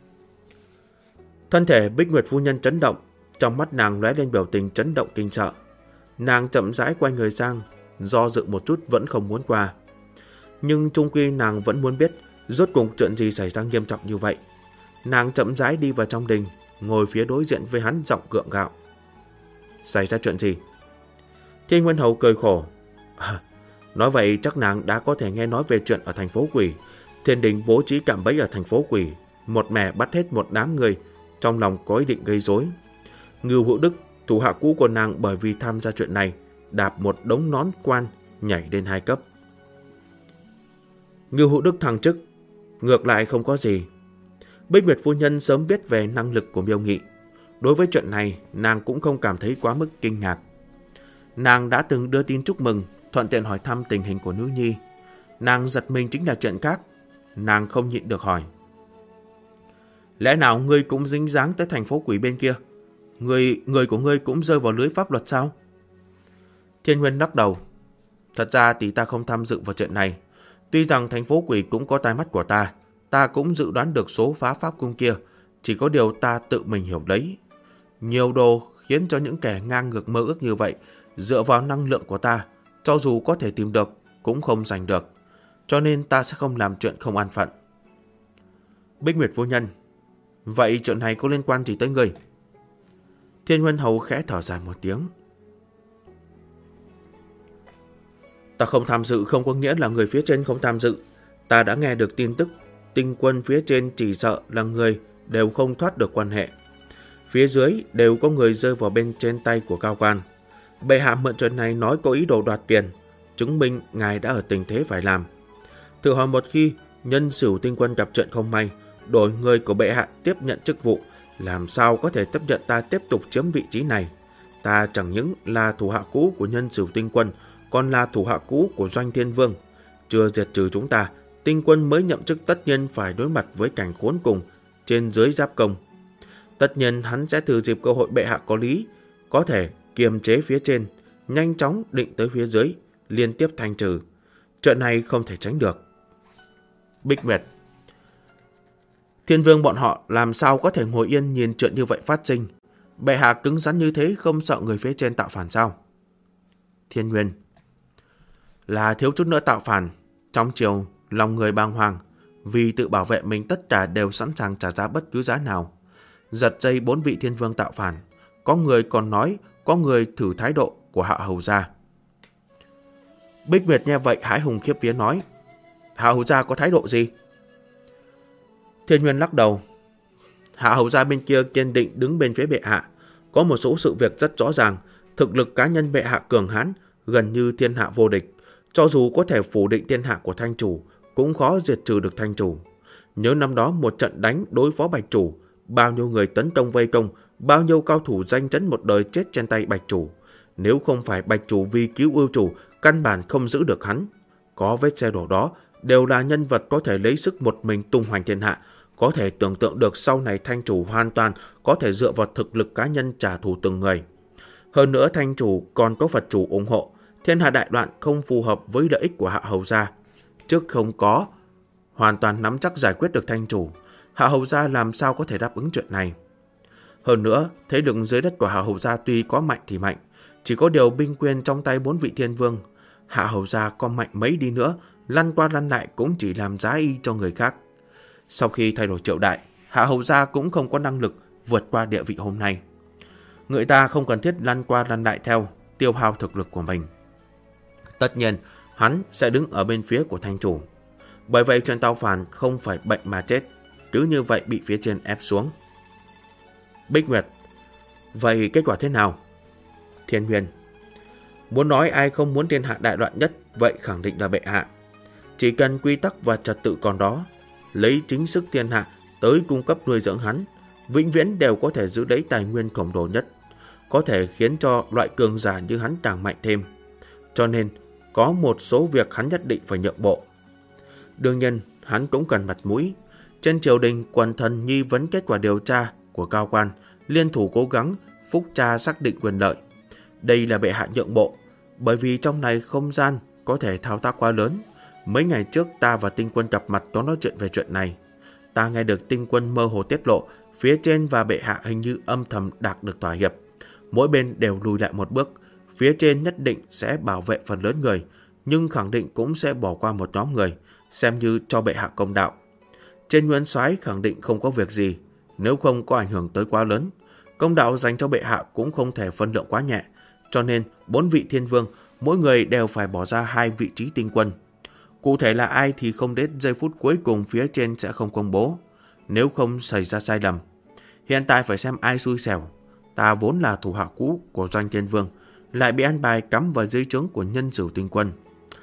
Thân thể Bích Nguyệt phu nhân chấn động, trong mắt nàng lóe lên biểu tình chấn động kinh sợ. Nàng chậm rãi quay người sang, do dự một chút vẫn không muốn qua. Nhưng chung quy nàng vẫn muốn biết rốt cuộc chuyện gì xảy ra nghiêm trọng như vậy. Nàng chậm rãi đi vào trong đình, ngồi phía đối diện với hắn, giọng gượng gạo. Xảy ra chuyện gì? Thiên Nguyên Hầu cười khổ. Nói vậy chắc nàng đã có thể nghe nói về chuyện ở thành phố Quỷ. Thiên đình bố trí cạm bẫy ở thành phố Quỷ, một mẻ bắt hết một đám người, trong lòng có ý định gây rối. Ngưu Hữu Đức, thủ hạ cũ của nàng, bởi vì tham gia chuyện này, đạp một đống nón quan, nhảy lên 2 cấp. Ngưu Hữu Đức thăng chức, ngược lại không có gì. Bích Nguyệt phu nhân sớm biết về năng lực của Miêu Nghị. Đối với chuyện này, nàng cũng không cảm thấy quá mức kinh ngạc. Nàng đã từng đưa tin chúc mừng, thuận tiện hỏi thăm tình hình của nữ nhi. Nàng giật mình chính là chuyện khác. Nàng không nhịn được hỏi. Lẽ nào ngươi cũng dính dáng tới thành phố Quỷ bên kia? Người của ngươi cũng rơi vào lưới pháp luật sao? Thiên Nguyên lắc đầu. Thật ra thì ta không tham dự vào chuyện này. Tuy rằng thành phố Quỷ cũng có tai mắt của ta cũng dự đoán được số phá pháp cung kia. Chỉ có điều ta tự mình hiểu đấy. Nhiều đồ khiến cho những kẻ ngang ngược mơ ước như vậy, dựa vào năng lượng của ta, cho dù có thể tìm được, cũng không giành được. Cho nên ta sẽ không làm chuyện không an phận. Bích Nguyệt phu nhân, vậy chuyện này có liên quan gì tới ngươi? Thiên Nguyên Hầu khẽ thở dài một tiếng. Ta không tham dự không có nghĩa là người phía trên không tham dự. Ta đã nghe được tin tức, tinh quân phía trên chỉ sợ là người đều không thoát được quan hệ. Phía dưới đều có người rơi vào bên trên tay của cao quan. Bệ hạ mượn chuyện này nói có ý đồ đoạt tiền, chứng minh ngài đã ở tình thế phải làm. Thử hỏi một khi Nhân Sửu Tinh Quân gặp chuyện không may, đổi người của bệ hạ tiếp nhận chức vụ, làm sao có thể chấp nhận ta tiếp tục chiếm vị trí này? Ta chẳng những là thủ hạ cũ của Nhân Sửu Tinh Quân, còn là thủ hạ cũ của Doanh Thiên Vương. Chưa diệt trừ chúng ta, Tinh Quân mới nhậm chức tất nhiên phải đối mặt với cảnh khốn cùng trên dưới giáp công. Tất nhiên hắn sẽ thừa dịp cơ hội bệ hạ có lý, có thể kiềm chế phía trên, nhanh chóng định tới phía dưới, liên tiếp thanh trừ. Chuyện này không thể tránh được. Bích Nguyệt, Thiên Vương bọn họ làm sao có thể ngồi yên nhìn chuyện như vậy phát sinh? Bệ hạ cứng rắn như thế không sợ người phía trên tạo phản sao? Thiên Nguyên, là thiếu chút nữa tạo phản. Trong triều, lòng người bàng hoàng, vì tự bảo vệ mình tất cả đều sẵn sàng trả giá bất cứ giá nào. Giật dây 4 vị Thiên Vương tạo phản. Có người còn nói, có người thử thái độ của Hạ Hầu gia. Bích Nguyệt nghe vậy hãi hùng khiếp vía nói, Hạ Hầu gia có thái độ gì? Thiên Nguyên lắc đầu. Hạ Hầu gia bên kia kiên định đứng bên phía bệ hạ. Có một số sự việc rất rõ ràng, thực lực cá nhân bệ hạ cường hãn, gần như thiên hạ vô địch. Cho dù có thể phủ định thiên hạ của thanh chủ, cũng khó diệt trừ được thanh chủ. Nhớ năm đó một trận đánh đối phó bạch chủ, bao nhiêu người tấn công vây công, bao nhiêu cao thủ danh chấn một đời chết trên tay bạch chủ. Nếu không phải bạch chủ vì cứu ưu chủ, căn bản không giữ được hắn. Có vết xe đổ đó, đều là nhân vật có thể lấy sức một mình tung hoành thiên hạ. Có thể tưởng tượng được sau này thanh chủ hoàn toàn có thể dựa vào thực lực cá nhân trả thù từng người. Hơn nữa thanh chủ còn có Phật chủ ủng hộ. Thiên hạ đại loạn không phù hợp với lợi ích của Hạ Hầu gia. Trước không có hoàn toàn nắm chắc giải quyết được thanh chủ, Hạ Hầu gia làm sao có thể đáp ứng chuyện này? Hơn nữa, thế lực dưới đất của Hạ Hầu gia tuy có mạnh thì mạnh, chỉ có điều binh quyền trong tay 4 vị thiên vương. Hạ Hầu gia có mạnh mấy đi nữa, lăn qua lăn lại cũng chỉ làm giá y cho người khác. Sau khi thay đổi Triệu Đại, Hạ Hầu gia cũng không có năng lực vượt qua địa vị hôm nay. Người ta không cần thiết lăn qua lăn lại theo, tiêu hao thực lực của mình. Tất nhiên, hắn sẽ đứng ở bên phía của thành chủ. Bởi vậy Trần Tào Phàn không phải bệnh mà chết, cứ như vậy bị phía trên ép xuống. Bích Nguyệt: vậy kết quả thế nào? Thiên Huyền: muốn nói ai không muốn thiên hạ đại loạn nhất, vậy khẳng định là bệ hạ. Chỉ cần quy tắc và trật tự còn đó, lấy chính sức thiên hạ tới cung cấp nuôi dưỡng hắn, vĩnh viễn đều có thể giữ lấy tài nguyên khổng lồ nhất, có thể khiến cho loại cường giả như hắn càng mạnh thêm. Cho nên, có một số việc hắn nhất định phải nhượng bộ. Đương nhiên, hắn cũng cần mặt mũi. Trên triều đình, quần thần nghi vấn kết quả điều tra của cao quan, liên thủ cố gắng phúc tra xác định quyền lợi. Đây là bệ hạ nhượng bộ, bởi vì trong này không gian có thể thao tác quá lớn. Mấy ngày trước ta và Tinh Quân gặp mặt có nói chuyện về chuyện này. Ta nghe được Tinh Quân mơ hồ tiết lộ, phía trên và bệ hạ hình như âm thầm đạt được thỏa hiệp. Mỗi bên đều lùi lại một bước. Phía trên nhất định sẽ bảo vệ phần lớn người, nhưng khẳng định cũng sẽ bỏ qua một nhóm người, xem như cho bệ hạ công đạo. Trên Nguyên Soái khẳng định không có việc gì, nếu không có ảnh hưởng tới quá lớn. Công đạo dành cho bệ hạ cũng không thể phân lượng quá nhẹ, cho nên 4 vị thiên vương, mỗi người đều phải bỏ ra 2 vị trí tinh quân. Cụ thể là ai thì không đến giây phút cuối cùng phía trên sẽ không công bố, nếu không xảy ra sai lầm. Hiện tại phải xem ai xui xẻo. Ta vốn là thủ hạ cũ của Doanh Thiên Vương, lại bị an bài cắm vào dưới trướng của Nhân Sửu Tinh Quân.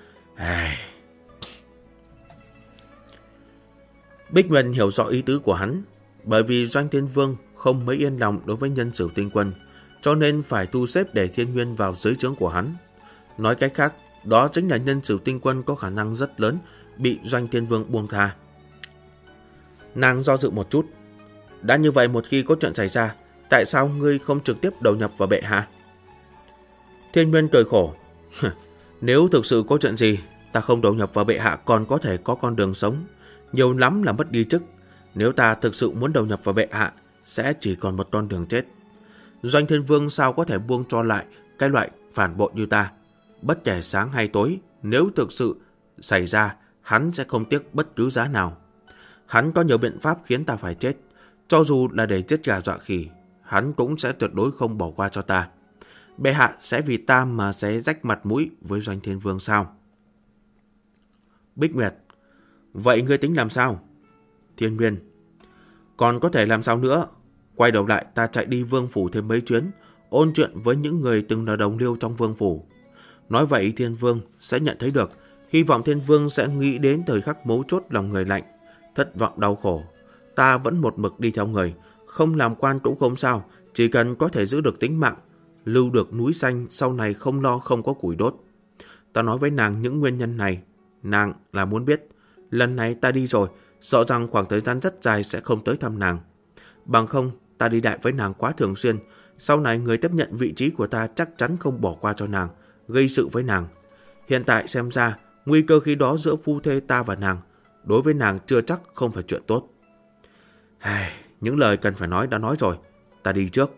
Bích Nguyệt hiểu rõ ý tứ của hắn, bởi vì Doanh Thiên Vương không mấy yên lòng đối với Nhân Sửu Tinh Quân, cho nên phải thu xếp để Thiên Nguyên vào dưới trướng của hắn. Nói cách khác, đó chính là Nhân Sửu Tinh Quân có khả năng rất lớn bị Doanh Thiên Vương buông tha. Nàng do dự một chút. Đã như vậy, một khi có chuyện xảy ra, tại sao ngươi không trực tiếp đầu nhập vào bệ hạ? Thiên Nguyên cười khổ. Nếu thực sự có chuyện gì, ta không đầu nhập vào bệ hạ còn có thể có con đường sống, nhiều lắm là mất đi chức. Nếu ta thực sự muốn đầu nhập vào bệ hạ, sẽ chỉ còn một con đường chết. Doanh Thiên Vương sao có thể buông cho lại cái loại phản bội như ta? Bất kể sáng hay tối, nếu thực sự xảy ra, hắn sẽ không tiếc bất cứ giá nào. Hắn có nhiều biện pháp khiến ta phải chết, cho dù là để giết gà dọa khỉ, hắn cũng sẽ tuyệt đối không bỏ qua cho ta. Bệ hạ sẽ vì ta mà xé rách mặt mũi với Doanh Thiên Vương sao? Bích Nguyệt: vậy ngươi tính làm sao? Thiên Nguyên: còn có thể làm sao nữa? Quay đầu lại ta chạy đi Vương Phủ thêm mấy chuyến, ôn chuyện với những người từng là đồng liêu trong Vương Phủ. Nói vậy Thiên Vương sẽ nhận thấy được, hy vọng Thiên Vương sẽ nghĩ đến thời khắc mấu chốt lòng người lạnh, thất vọng đau khổ. Ta vẫn một mực đi theo người, không làm quan cũng không sao, chỉ cần có thể giữ được tính mạng, lưu được núi xanh, sau này không lo không có củi đốt. Ta nói với nàng những nguyên nhân này, nàng là muốn biết. Lần này ta đi rồi, sợ rằng khoảng thời gian rất dài sẽ không tới thăm nàng. Bằng không, ta đi đại với nàng quá thường xuyên, sau này người tiếp nhận vị trí của ta chắc chắn không bỏ qua cho nàng, gây sự với nàng. Hiện tại xem ra, nguy cơ khi đó giữa phu thê ta và nàng, đối với nàng chưa chắc không phải chuyện tốt. Những lời cần phải nói đã nói rồi, ta đi trước.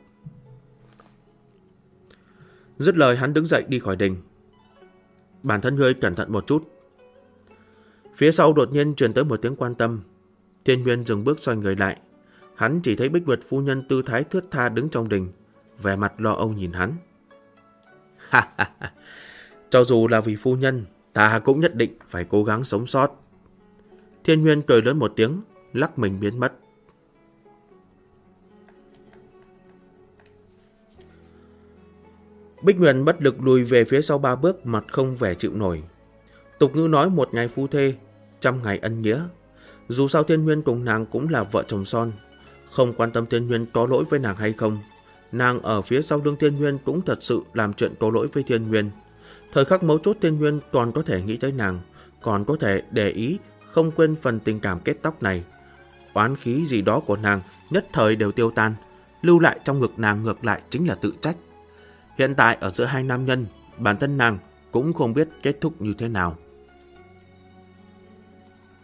Dứt lời hắn đứng dậy đi khỏi đình. Bản thân ngươi cẩn thận một chút. Phía sau đột nhiên truyền tới một tiếng quan tâm. Thiên Nguyên dừng bước xoay người lại. Hắn chỉ thấy Bích Nguyệt phu nhân tư thái thướt tha đứng trong đình, vẻ mặt lo âu nhìn hắn. Cho dù là vì phu nhân, ta cũng nhất định phải cố gắng sống sót. Thiên Nguyên cười lớn một tiếng, lắc mình biến mất. Bích Nguyệt bất lực lùi về phía sau 3 bước, mặt không vẻ chịu nổi. Tục ngữ nói 1 ngày phu thê, 100 ngày ân nghĩa. Dù sao Thiên Nguyên cùng nàng cũng là vợ chồng son, không quan tâm Thiên Nguyên có lỗi với nàng hay không. Nàng ở phía sau lưng Thiên Nguyên cũng thật sự làm chuyện có lỗi với Thiên Nguyên. Thời khắc mấu chốt Thiên Nguyên còn có thể nghĩ tới nàng, còn có thể để ý, không quên phần tình cảm kết tóc này. Oán khí gì đó của nàng nhất thời đều tiêu tan, lưu lại trong ngực nàng ngược lại chính là tự trách. Hiện tại ở giữa hai nam nhân, bản thân nàng cũng không biết kết thúc như thế nào.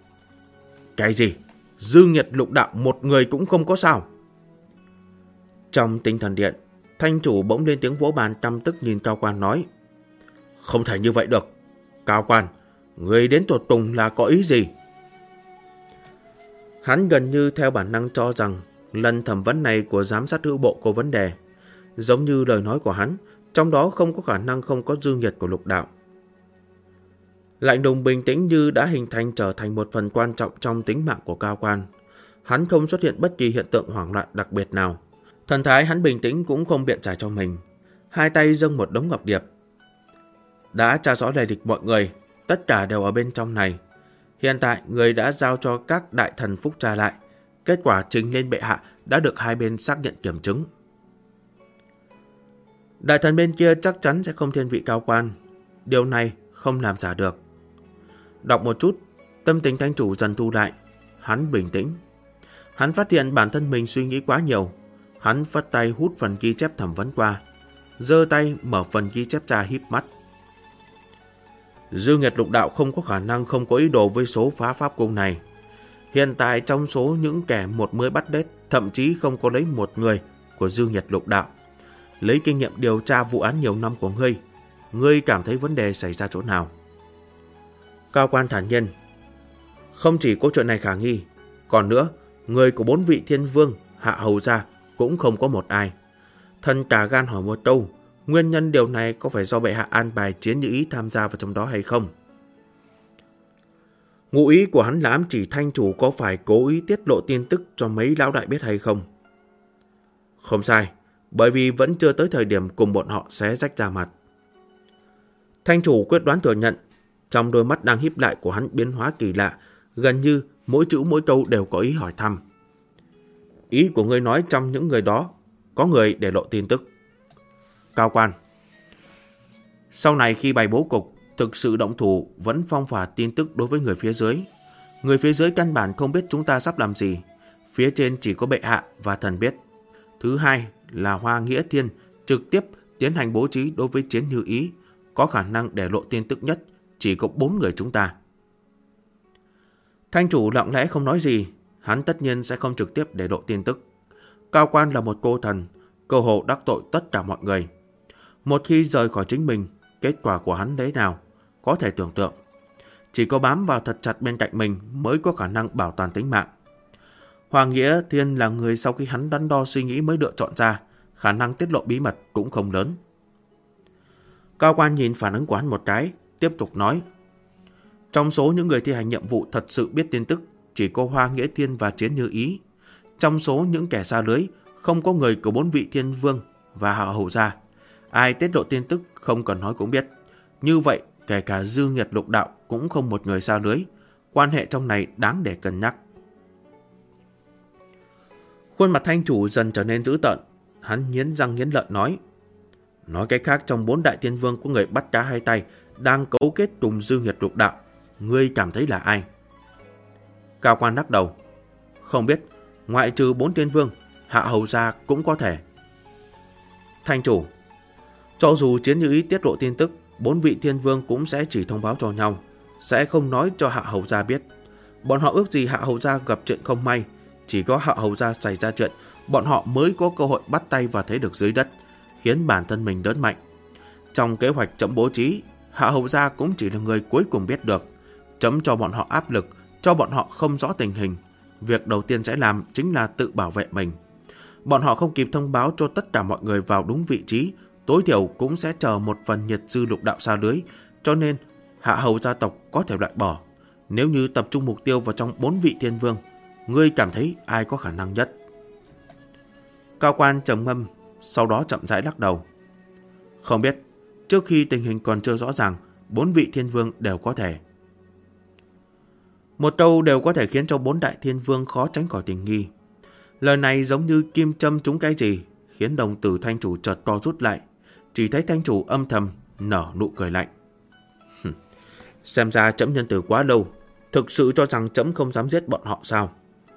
Cái gì? Dư nghiệt lục đạo một người cũng không có sao? Trong tinh thần điện, thanh chủ bỗng lên tiếng vỗ bàn, căm tức nhìn Cao Quan nói: Không thể như vậy được. Cao Quan, người đến tột cùng là có ý gì? Hắn gần như theo bản năng cho rằng lần thẩm vấn này của giám sát hữu bộ có vấn đề. Giống như lời nói của hắn, trong đó không có khả năng không có dư nhiệt của lục đạo. Lạnh lùng bình tĩnh như đã hình thành trở thành một phần quan trọng trong tính mạng của Cao Quan. Hắn không xuất hiện bất kỳ hiện tượng hoảng loạn đặc biệt nào. Thần thái hắn bình tĩnh cũng không biện giải cho mình. Hai tay dâng một đống ngọc điệp. Đã tra rõ lai lịch mọi người, tất cả đều ở bên trong này. Hiện tại người đã giao cho các đại thần phúc tra lại. Kết quả trình lên bệ hạ đã được hai bên xác nhận kiểm chứng. Đại thần bên kia chắc chắn sẽ không thiên vị Cao Quan. Điều này không làm giả được. Đọc một chút, tâm tình thanh chủ dần thu lại. Hắn bình tĩnh. Hắn phát hiện bản thân mình suy nghĩ quá nhiều. Hắn phất tay hút phần ghi chép thẩm vấn qua, giơ tay mở phần ghi chép ra, híp mắt. Dư Nghiệt lục đạo không có khả năng không có ý đồ với số phá pháp cung này. Hiện tại trong số những kẻ 10 bắt đết, thậm chí không có lấy một người của Dư Nghiệt lục đạo. Lấy kinh nghiệm điều tra vụ án nhiều năm của ngươi cảm thấy vấn đề xảy ra chỗ nào? Cao Quan thản nhiên: Không chỉ có chuyện này khả nghi, còn nữa, người của 4 vị thiên vương, hạ hầu gia cũng không có một ai. Thần cả gan hỏi một câu, nguyên nhân điều này có phải do bệ hạ an bài Chiến Như Ý tham gia vào trong đó hay không? Ngụ ý của hắn là ám chỉ thanh chủ có phải cố ý tiết lộ tin tức cho mấy lão đại biết hay không? Không sai, bởi vì vẫn chưa tới thời điểm cùng bọn họ xé rách ra mặt. Thanh chủ quyết đoán thừa nhận. Trong đôi mắt đang híp lại của hắn biến hóa kỳ lạ, gần như mỗi chữ mỗi câu đều có ý hỏi thăm. Ý của ngươi nói trong những người đó có người để lộ tin tức? Cao Quan, sau này khi bày bố cục, thực sự động thủ vẫn phong tỏa tin tức đối với người phía dưới. Người phía dưới căn bản không biết chúng ta sắp làm gì. Phía trên chỉ có bệ hạ và thần biết. Thứ hai là Hoa Nghĩa Thiên trực tiếp tiến hành bố trí đối với Chiến Như Ý. Có khả năng để lộ tin tức nhất chỉ có 4 người chúng ta. Thanh chủ lặng lẽ không nói gì. Hắn tất nhiên sẽ không trực tiếp để lộ tin tức. Cao Quan là một cô thần, cơ hồ đắc tội tất cả mọi người. Một khi rời khỏi chính mình, kết quả của hắn thế nào có thể tưởng tượng. Chỉ có bám vào thật chặt bên cạnh mình mới có khả năng bảo toàn tính mạng. Hoàng Nghĩa Thiên là người sau khi hắn đắn đo suy nghĩ mới lựa chọn ra, khả năng tiết lộ bí mật cũng không lớn. Cao Quan nhìn phản ứng của hắn một cái, tiếp tục nói: Trong số những người thi hành nhiệm vụ thật sự biết tin tức, chỉ có Hoa Nghĩa Thiên và Chiến Như Ý. Trong số những kẻ xa lưới, không có người của 4 vị thiên vương và hạ hầu gia. Ai tiết lộ tin tức không cần nói cũng biết. Như vậy, kể cả Dư Nghiệt lục đạo cũng không một người xa lưới. Quan hệ trong này đáng để cân nhắc. Khuôn mặt thanh chủ dần trở nên dữ tợn. Hắn nghiến răng nghiến lợi nói: Nói cách khác, trong 4 đại thiên vương có người bắt cá hai tay đang cấu kết cùng Dư Nghiệt lục đạo. Ngươi cảm thấy là ai? Cao Quan lắc đầu: Không biết, ngoại trừ 4 thiên vương, hạ hầu gia cũng có thể. Thanh chủ: Cho dù Chiến Như Ý tiết lộ tin tức, 4 vị thiên vương cũng sẽ chỉ thông báo cho nhau, sẽ không nói cho hạ hầu gia biết. Bọn họ ước gì hạ hầu gia gặp chuyện không may. Chỉ có hạ hầu gia xảy ra chuyện, bọn họ mới có cơ hội bắt tay vào thế lực dưới đất, khiến bản thân mình lớn mạnh. Trong kế hoạch chấm bố trí, hạ hầu gia cũng chỉ là người cuối cùng biết được. Chấm cho bọn họ áp lực, cho bọn họ không rõ tình hình. Việc đầu tiên sẽ làm chính là tự bảo vệ mình. Bọn họ không kịp thông báo cho tất cả mọi người vào đúng vị trí, tối thiểu cũng sẽ chờ một phần nhiệt dư lục đạo xa lưới, cho nên hạ hầu gia tộc có thể loại bỏ. Nếu như tập trung mục tiêu vào trong 4 vị thiên vương, ngươi cảm thấy ai có khả năng nhất? Cao Quan trầm ngâm, sau đó chậm rãi lắc đầu: Không biết, trước khi tình hình còn chưa rõ ràng, 4 vị thiên vương đều có thể. Một câu đều có thể khiến cho 4 đại thiên vương khó tránh khỏi tình nghi. Lời này giống như kim châm trúng cái gì, khiến đồng tử thanh chủ chợt co rút lại. Chỉ thấy thanh chủ âm thầm nở nụ cười lạnh. Xem ra trẫm nhân từ quá lâu, thực sự cho rằng trẫm không dám giết bọn họ sao?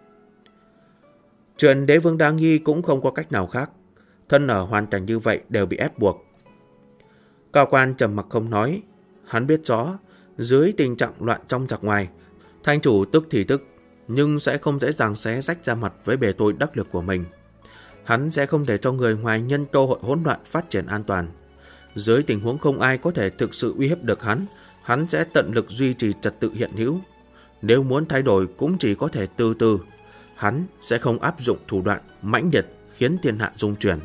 Chuyện đế vương Đa Nghi cũng không có cách nào khác. Thân ở hoàn cảnh như vậy đều bị ép buộc. Cao Quan trầm mặc không nói. Hắn biết rõ, dưới tình trạng loạn trong giặc ngoài, thanh chủ tức thì tức, nhưng sẽ không dễ dàng xé rách ra mặt với bề tôi đắc lực của mình. Hắn sẽ không để cho người ngoài nhân cơ hội hỗn loạn phát triển an toàn. Dưới tình huống không ai có thể thực sự uy hiếp được hắn sẽ tận lực duy trì trật tự hiện hữu. Nếu muốn thay đổi cũng chỉ có thể từ từ. Hắn sẽ không áp dụng thủ đoạn mãnh liệt khiến thiên hạ rung chuyển.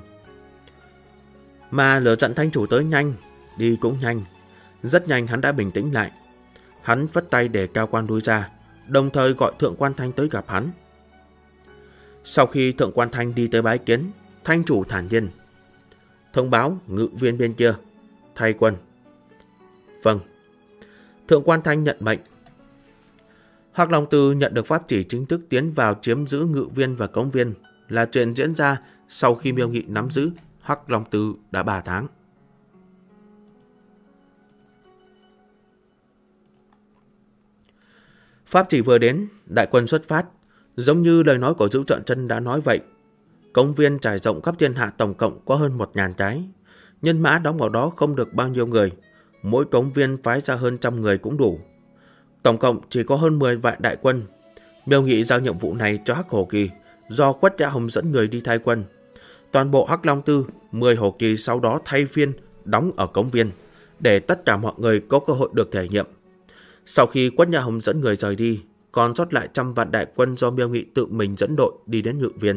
Mà lửa giận Thanh chủ tới nhanh, đi cũng nhanh. Rất nhanh hắn đã bình tĩnh lại. Hắn phất tay để Cao Quan lui ra, đồng thời gọi Thượng Quan Thanh tới gặp hắn. Sau khi Thượng Quan Thanh đi tới bái kiến, Thanh chủ thản nhiên: thông báo ngự viên bên kia thay quân. Vâng. Thượng Quan Thanh nhận mệnh. Hắc Long Tư nhận được pháp chỉ chính thức tiến vào chiếm giữ ngự viên và cống viên là chuyện diễn ra sau khi Miêu Nghị nắm giữ Hắc Long Tư đã 3 tháng. Pháp chỉ vừa đến, đại quân xuất phát, giống như lời nói của Dữ Trợn Chân đã nói vậy. Cống viên trải rộng khắp thiên hạ tổng cộng có hơn 1000 cái. Nhân mã đóng vào đó không được bao nhiêu người, mỗi cống viên phái ra hơn 100 người cũng đủ. Tổng cộng chỉ có hơn 10 vạn đại quân. Miêu Nghị giao nhiệm vụ này cho Hắc Hổ Kỳ, do Quách Nhã Hồng dẫn người đi thay quân. Toàn bộ Hắc Long Tư, 10 hổ kỳ sau đó thay phiên đóng ở cống viên, để tất cả mọi người có cơ hội được thể nghiệm. Sau khi Quách Nhã Hồng dẫn người rời đi, còn sót lại 100 vạn đại quân do Miêu Nghị tự mình dẫn đội đi đến ngự viên.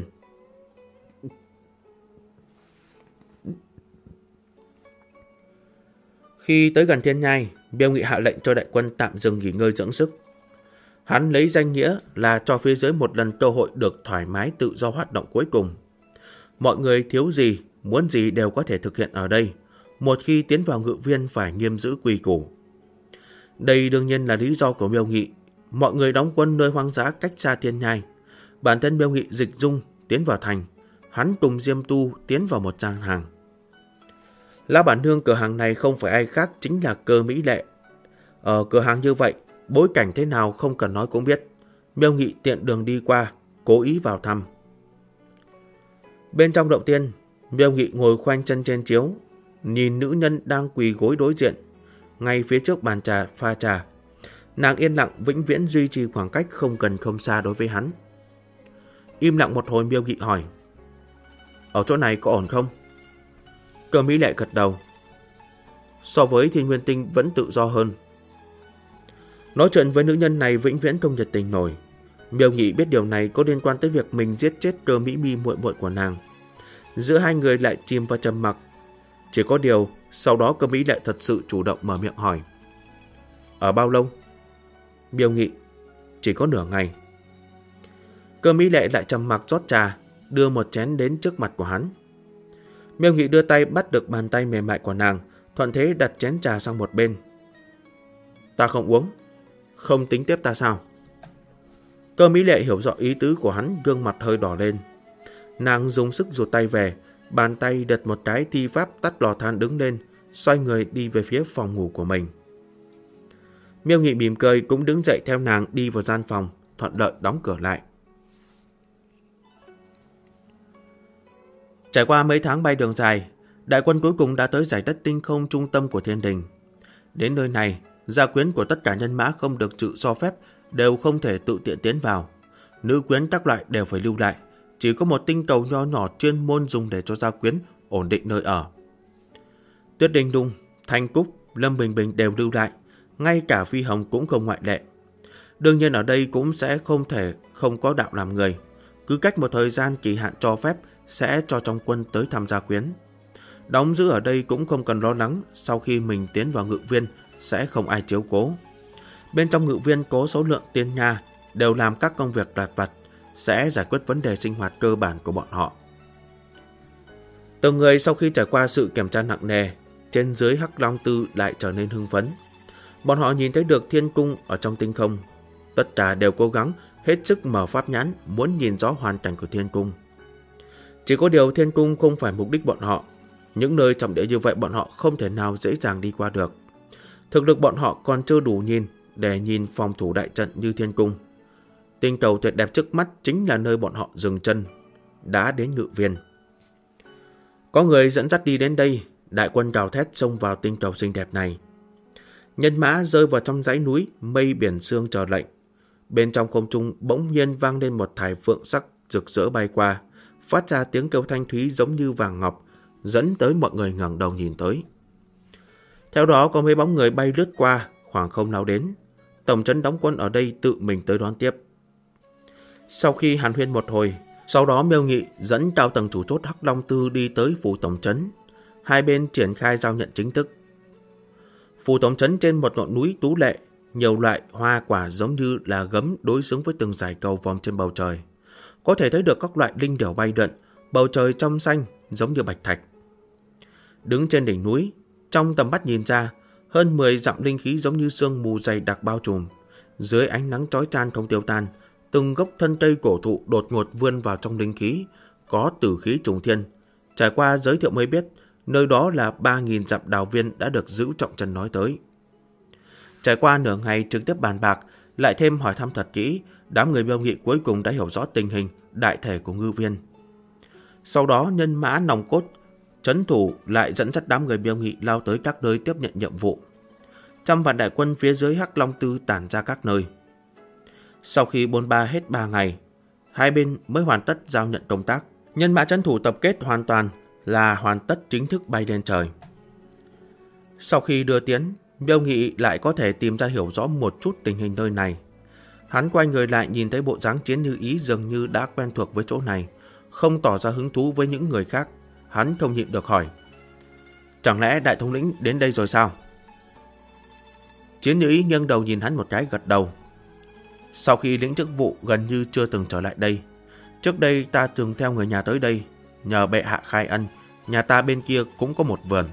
Khi tới gần Thiên Nhai, Miêu Nghị hạ lệnh cho đại quân tạm dừng nghỉ ngơi dưỡng sức. Hắn lấy danh nghĩa là cho phía dưới một lần cơ hội được thoải mái tự do hoạt động cuối cùng. Mọi người thiếu gì, muốn gì đều có thể thực hiện ở đây. Một khi tiến vào ngự viên phải nghiêm giữ quy củ. Đây đương nhiên là lý do của Miêu Nghị. Mọi người đóng quân nơi hoang dã cách xa Thiên Nhai. Bản thân Miêu Nghị dịch dung tiến vào thành. Hắn cùng Diêm Tu tiến vào một gian hàng. Lão bản nương cửa hàng này không phải ai khác, chính là Cơ Mỹ Lệ. Ở cửa hàng như vậy, bối cảnh thế nào không cần nói cũng biết. Miêu Nghị tiện đường đi qua, cố ý vào thăm. Bên trong động tiên, Miêu Nghị ngồi khoanh chân trên chiếu, nhìn nữ nhân đang quỳ gối đối diện, ngay phía trước bàn trà pha trà. Nàng yên lặng vĩnh viễn duy trì khoảng cách không gần không xa đối với hắn. Im lặng một hồi, Miêu Nghị hỏi: ở chỗ này có ổn không? Cơ Mỹ Lệ gật đầu. So với Thiên Nguyên Tinh vẫn tự do hơn. Nói chuyện với nữ nhân này vĩnh viễn không nhiệt tình nổi. Miêu Nghị biết điều này có liên quan tới việc mình giết chết Cơ Mỹ Mi muội muội của nàng. Giữa hai người lại chìm vào trầm mặc. Chỉ có điều sau đó Cơ Mỹ Lệ thật sự chủ động mở miệng hỏi: ở bao lâu? Miêu Nghị: chỉ có nửa ngày. Cơ Mỹ Lệ lại trầm mặc rót trà, đưa một chén đến trước mặt của hắn. Miêu Nghị đưa tay bắt được bàn tay mềm mại của nàng, thuận thế đặt chén trà sang một bên. Ta không uống, không tính tiếp ta sao? Cơ Mỹ Lệ hiểu rõ ý tứ của hắn, gương mặt hơi đỏ lên. Nàng dùng sức rụt tay về, bàn tay đặt một cái thi pháp tắt lò than đứng lên, xoay người đi về phía phòng ngủ của mình. Miêu Nghị mỉm cười cũng đứng dậy theo nàng đi vào gian phòng, thuận lợi đóng cửa lại. Trải qua mấy tháng bay đường dài, đại quân cuối cùng đã tới giải đất tinh không trung tâm của thiên đình. Đến nơi này, gia quyến của tất cả nhân mã không được sự cho phép đều không thể tự tiện tiến vào. Nữ quyến các loại đều phải lưu lại, chỉ có một tinh cầu nho nhỏ chuyên môn dùng để cho gia quyến ổn định nơi ở. Tuyết Đinh Đung, Thanh Cúc, Lâm Bình Bình đều lưu lại, ngay cả Phi Hồng cũng không ngoại lệ. Đương nhiên ở đây cũng sẽ không thể không có đạo làm người. Cứ cách một thời gian kỳ hạn cho phép sẽ cho trong quân tới thăm gia quyến. Đóng giữ ở đây cũng không cần lo lắng, sau khi mình tiến vào ngự viên sẽ không ai chiếu cố. Bên trong ngự viên có số lượng tiên nha đều làm các công việc lặt vặt, sẽ giải quyết vấn đề sinh hoạt cơ bản của bọn họ. Từng người sau khi trải qua sự kiểm tra nặng nề, trên dưới Hắc Long Tư lại trở nên hưng phấn. Bọn họ nhìn thấy được thiên cung ở trong tinh không. Tất cả đều cố gắng hết sức mở pháp nhãn, muốn nhìn rõ hoàn cảnh của thiên cung. Chỉ có điều thiên cung không phải mục đích bọn họ. Những nơi trọng địa như vậy bọn họ không thể nào dễ dàng đi qua được. Thực lực bọn họ còn chưa đủ nhìn để nhìn phòng thủ đại trận như thiên cung. Tinh cầu tuyệt đẹp trước mắt chính là nơi bọn họ dừng chân. Đã đến ngự viên. Có người dẫn dắt đi đến đây, đại quân gào thét xông vào tinh cầu xinh đẹp này. Nhân mã rơi vào trong dãy núi, mây biển sương chờ lệnh. Bên trong không trung bỗng nhiên vang lên một thải phượng sắc rực rỡ bay qua, phát ra tiếng kêu thanh thúy giống như vàng ngọc, dẫn tới mọi người ngẩng đầu nhìn tới. Theo đó có mấy bóng người bay lướt qua, khoảng không lao đến. Tổng trấn đóng quân ở đây tự mình tới đón tiếp. Sau khi hàn huyên một hồi, sau đó Miêu Nghị dẫn cao tầng chủ chốt Hắc Long Tư đi tới phủ tổng trấn. Hai bên triển khai giao nhận chính thức. Phủ tổng trấn trên một ngọn núi tú lệ, nhiều loại hoa quả giống như là gấm đối xứng với từng dải cầu vòm trên bầu trời. Có thể thấy được các loại linh điểu bay lượn, bầu trời trong xanh giống như bạch thạch. Đứng trên đỉnh núi, trong tầm mắt nhìn ra, hơn 10 dặm linh khí giống như sương mù dày đặc bao trùm. Dưới ánh nắng chói chang không tiêu tan, từng gốc thân cây cổ thụ đột ngột vươn vào trong linh khí, có tử khí trùng thiên. Trải qua giới thiệu mới biết, nơi đó là 3.000 dặm đào viên đã được Dữ Trọng Trần nói tới. Trải qua nửa ngày trực tiếp bàn bạc, lại thêm hỏi thăm thật kỹ, đám người Miêu Nghị cuối cùng đã hiểu rõ tình hình đại thể của Ngư Viên. Sau đó nhân mã nòng cốt, trấn thủ lại dẫn dắt đám người Miêu Nghị lao tới các nơi tiếp nhận nhiệm vụ. Trăm vạn đại quân phía dưới Hắc Long Tư tản ra các nơi. Sau khi bôn ba hết 3 ngày, hai bên mới hoàn tất giao nhận công tác. Nhân mã trấn thủ tập kết hoàn toàn là hoàn tất chính thức bay lên trời. Sau khi đưa tiến, Miêu Nghị lại có thể tìm ra hiểu rõ một chút tình hình nơi này. Hắn quay người lại nhìn thấy bộ dáng Chiến Như Ý dường như đã quen thuộc với chỗ này, không tỏ ra hứng thú với những người khác. Hắn không nhịn được hỏi: chẳng lẽ đại thống lĩnh đến đây rồi sao? Chiến Như Ý nghiêng đầu nhìn hắn một cái, gật đầu. Sau khi lĩnh chức vụ gần như chưa từng trở lại đây. Trước đây ta thường theo người nhà tới đây, nhờ bệ hạ khai ân. Nhà ta bên kia cũng có một vườn.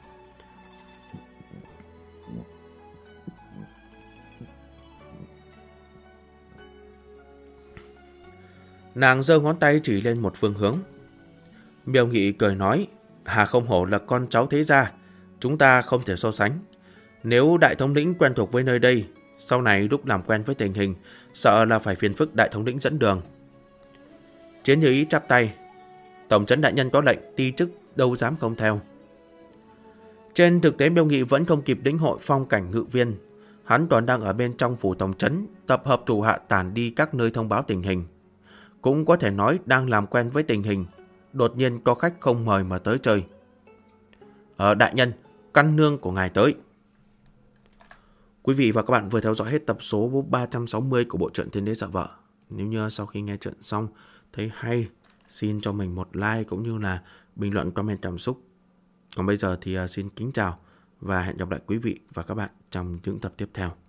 Nàng giơ ngón tay chỉ lên một phương hướng. Miêu Nghị cười nói: Hà không hổ là con cháu thế gia, chúng ta không thể so sánh. Nếu đại thống lĩnh quen thuộc với nơi đây, sau này lúc làm quen với tình hình, sợ là phải phiền phức đại thống lĩnh dẫn đường. Chiến Như Ý chắp tay: tổng trấn đại nhân có lệnh, ti chức đâu dám không theo. Trên thực tế Miêu Nghị vẫn không kịp lĩnh hội phong cảnh Ngự Viên. Hắn còn đang ở bên trong phủ tổng trấn, tập hợp thủ hạ tản đi các nơi thông báo tình hình. Cũng có thể nói đang làm quen với tình hình. Đột nhiên có khách không mời mà tới chơi. Đại nhân, căn nương của ngài tới. Quý vị và các bạn vừa theo dõi hết tập số 360 của bộ truyện Thiên Đế Dạ Vợ. Nếu như sau khi nghe chuyện xong thấy hay, xin cho mình một like cũng như là bình luận comment cảm xúc. Còn bây giờ thì xin kính chào và hẹn gặp lại quý vị và các bạn trong những tập tiếp theo.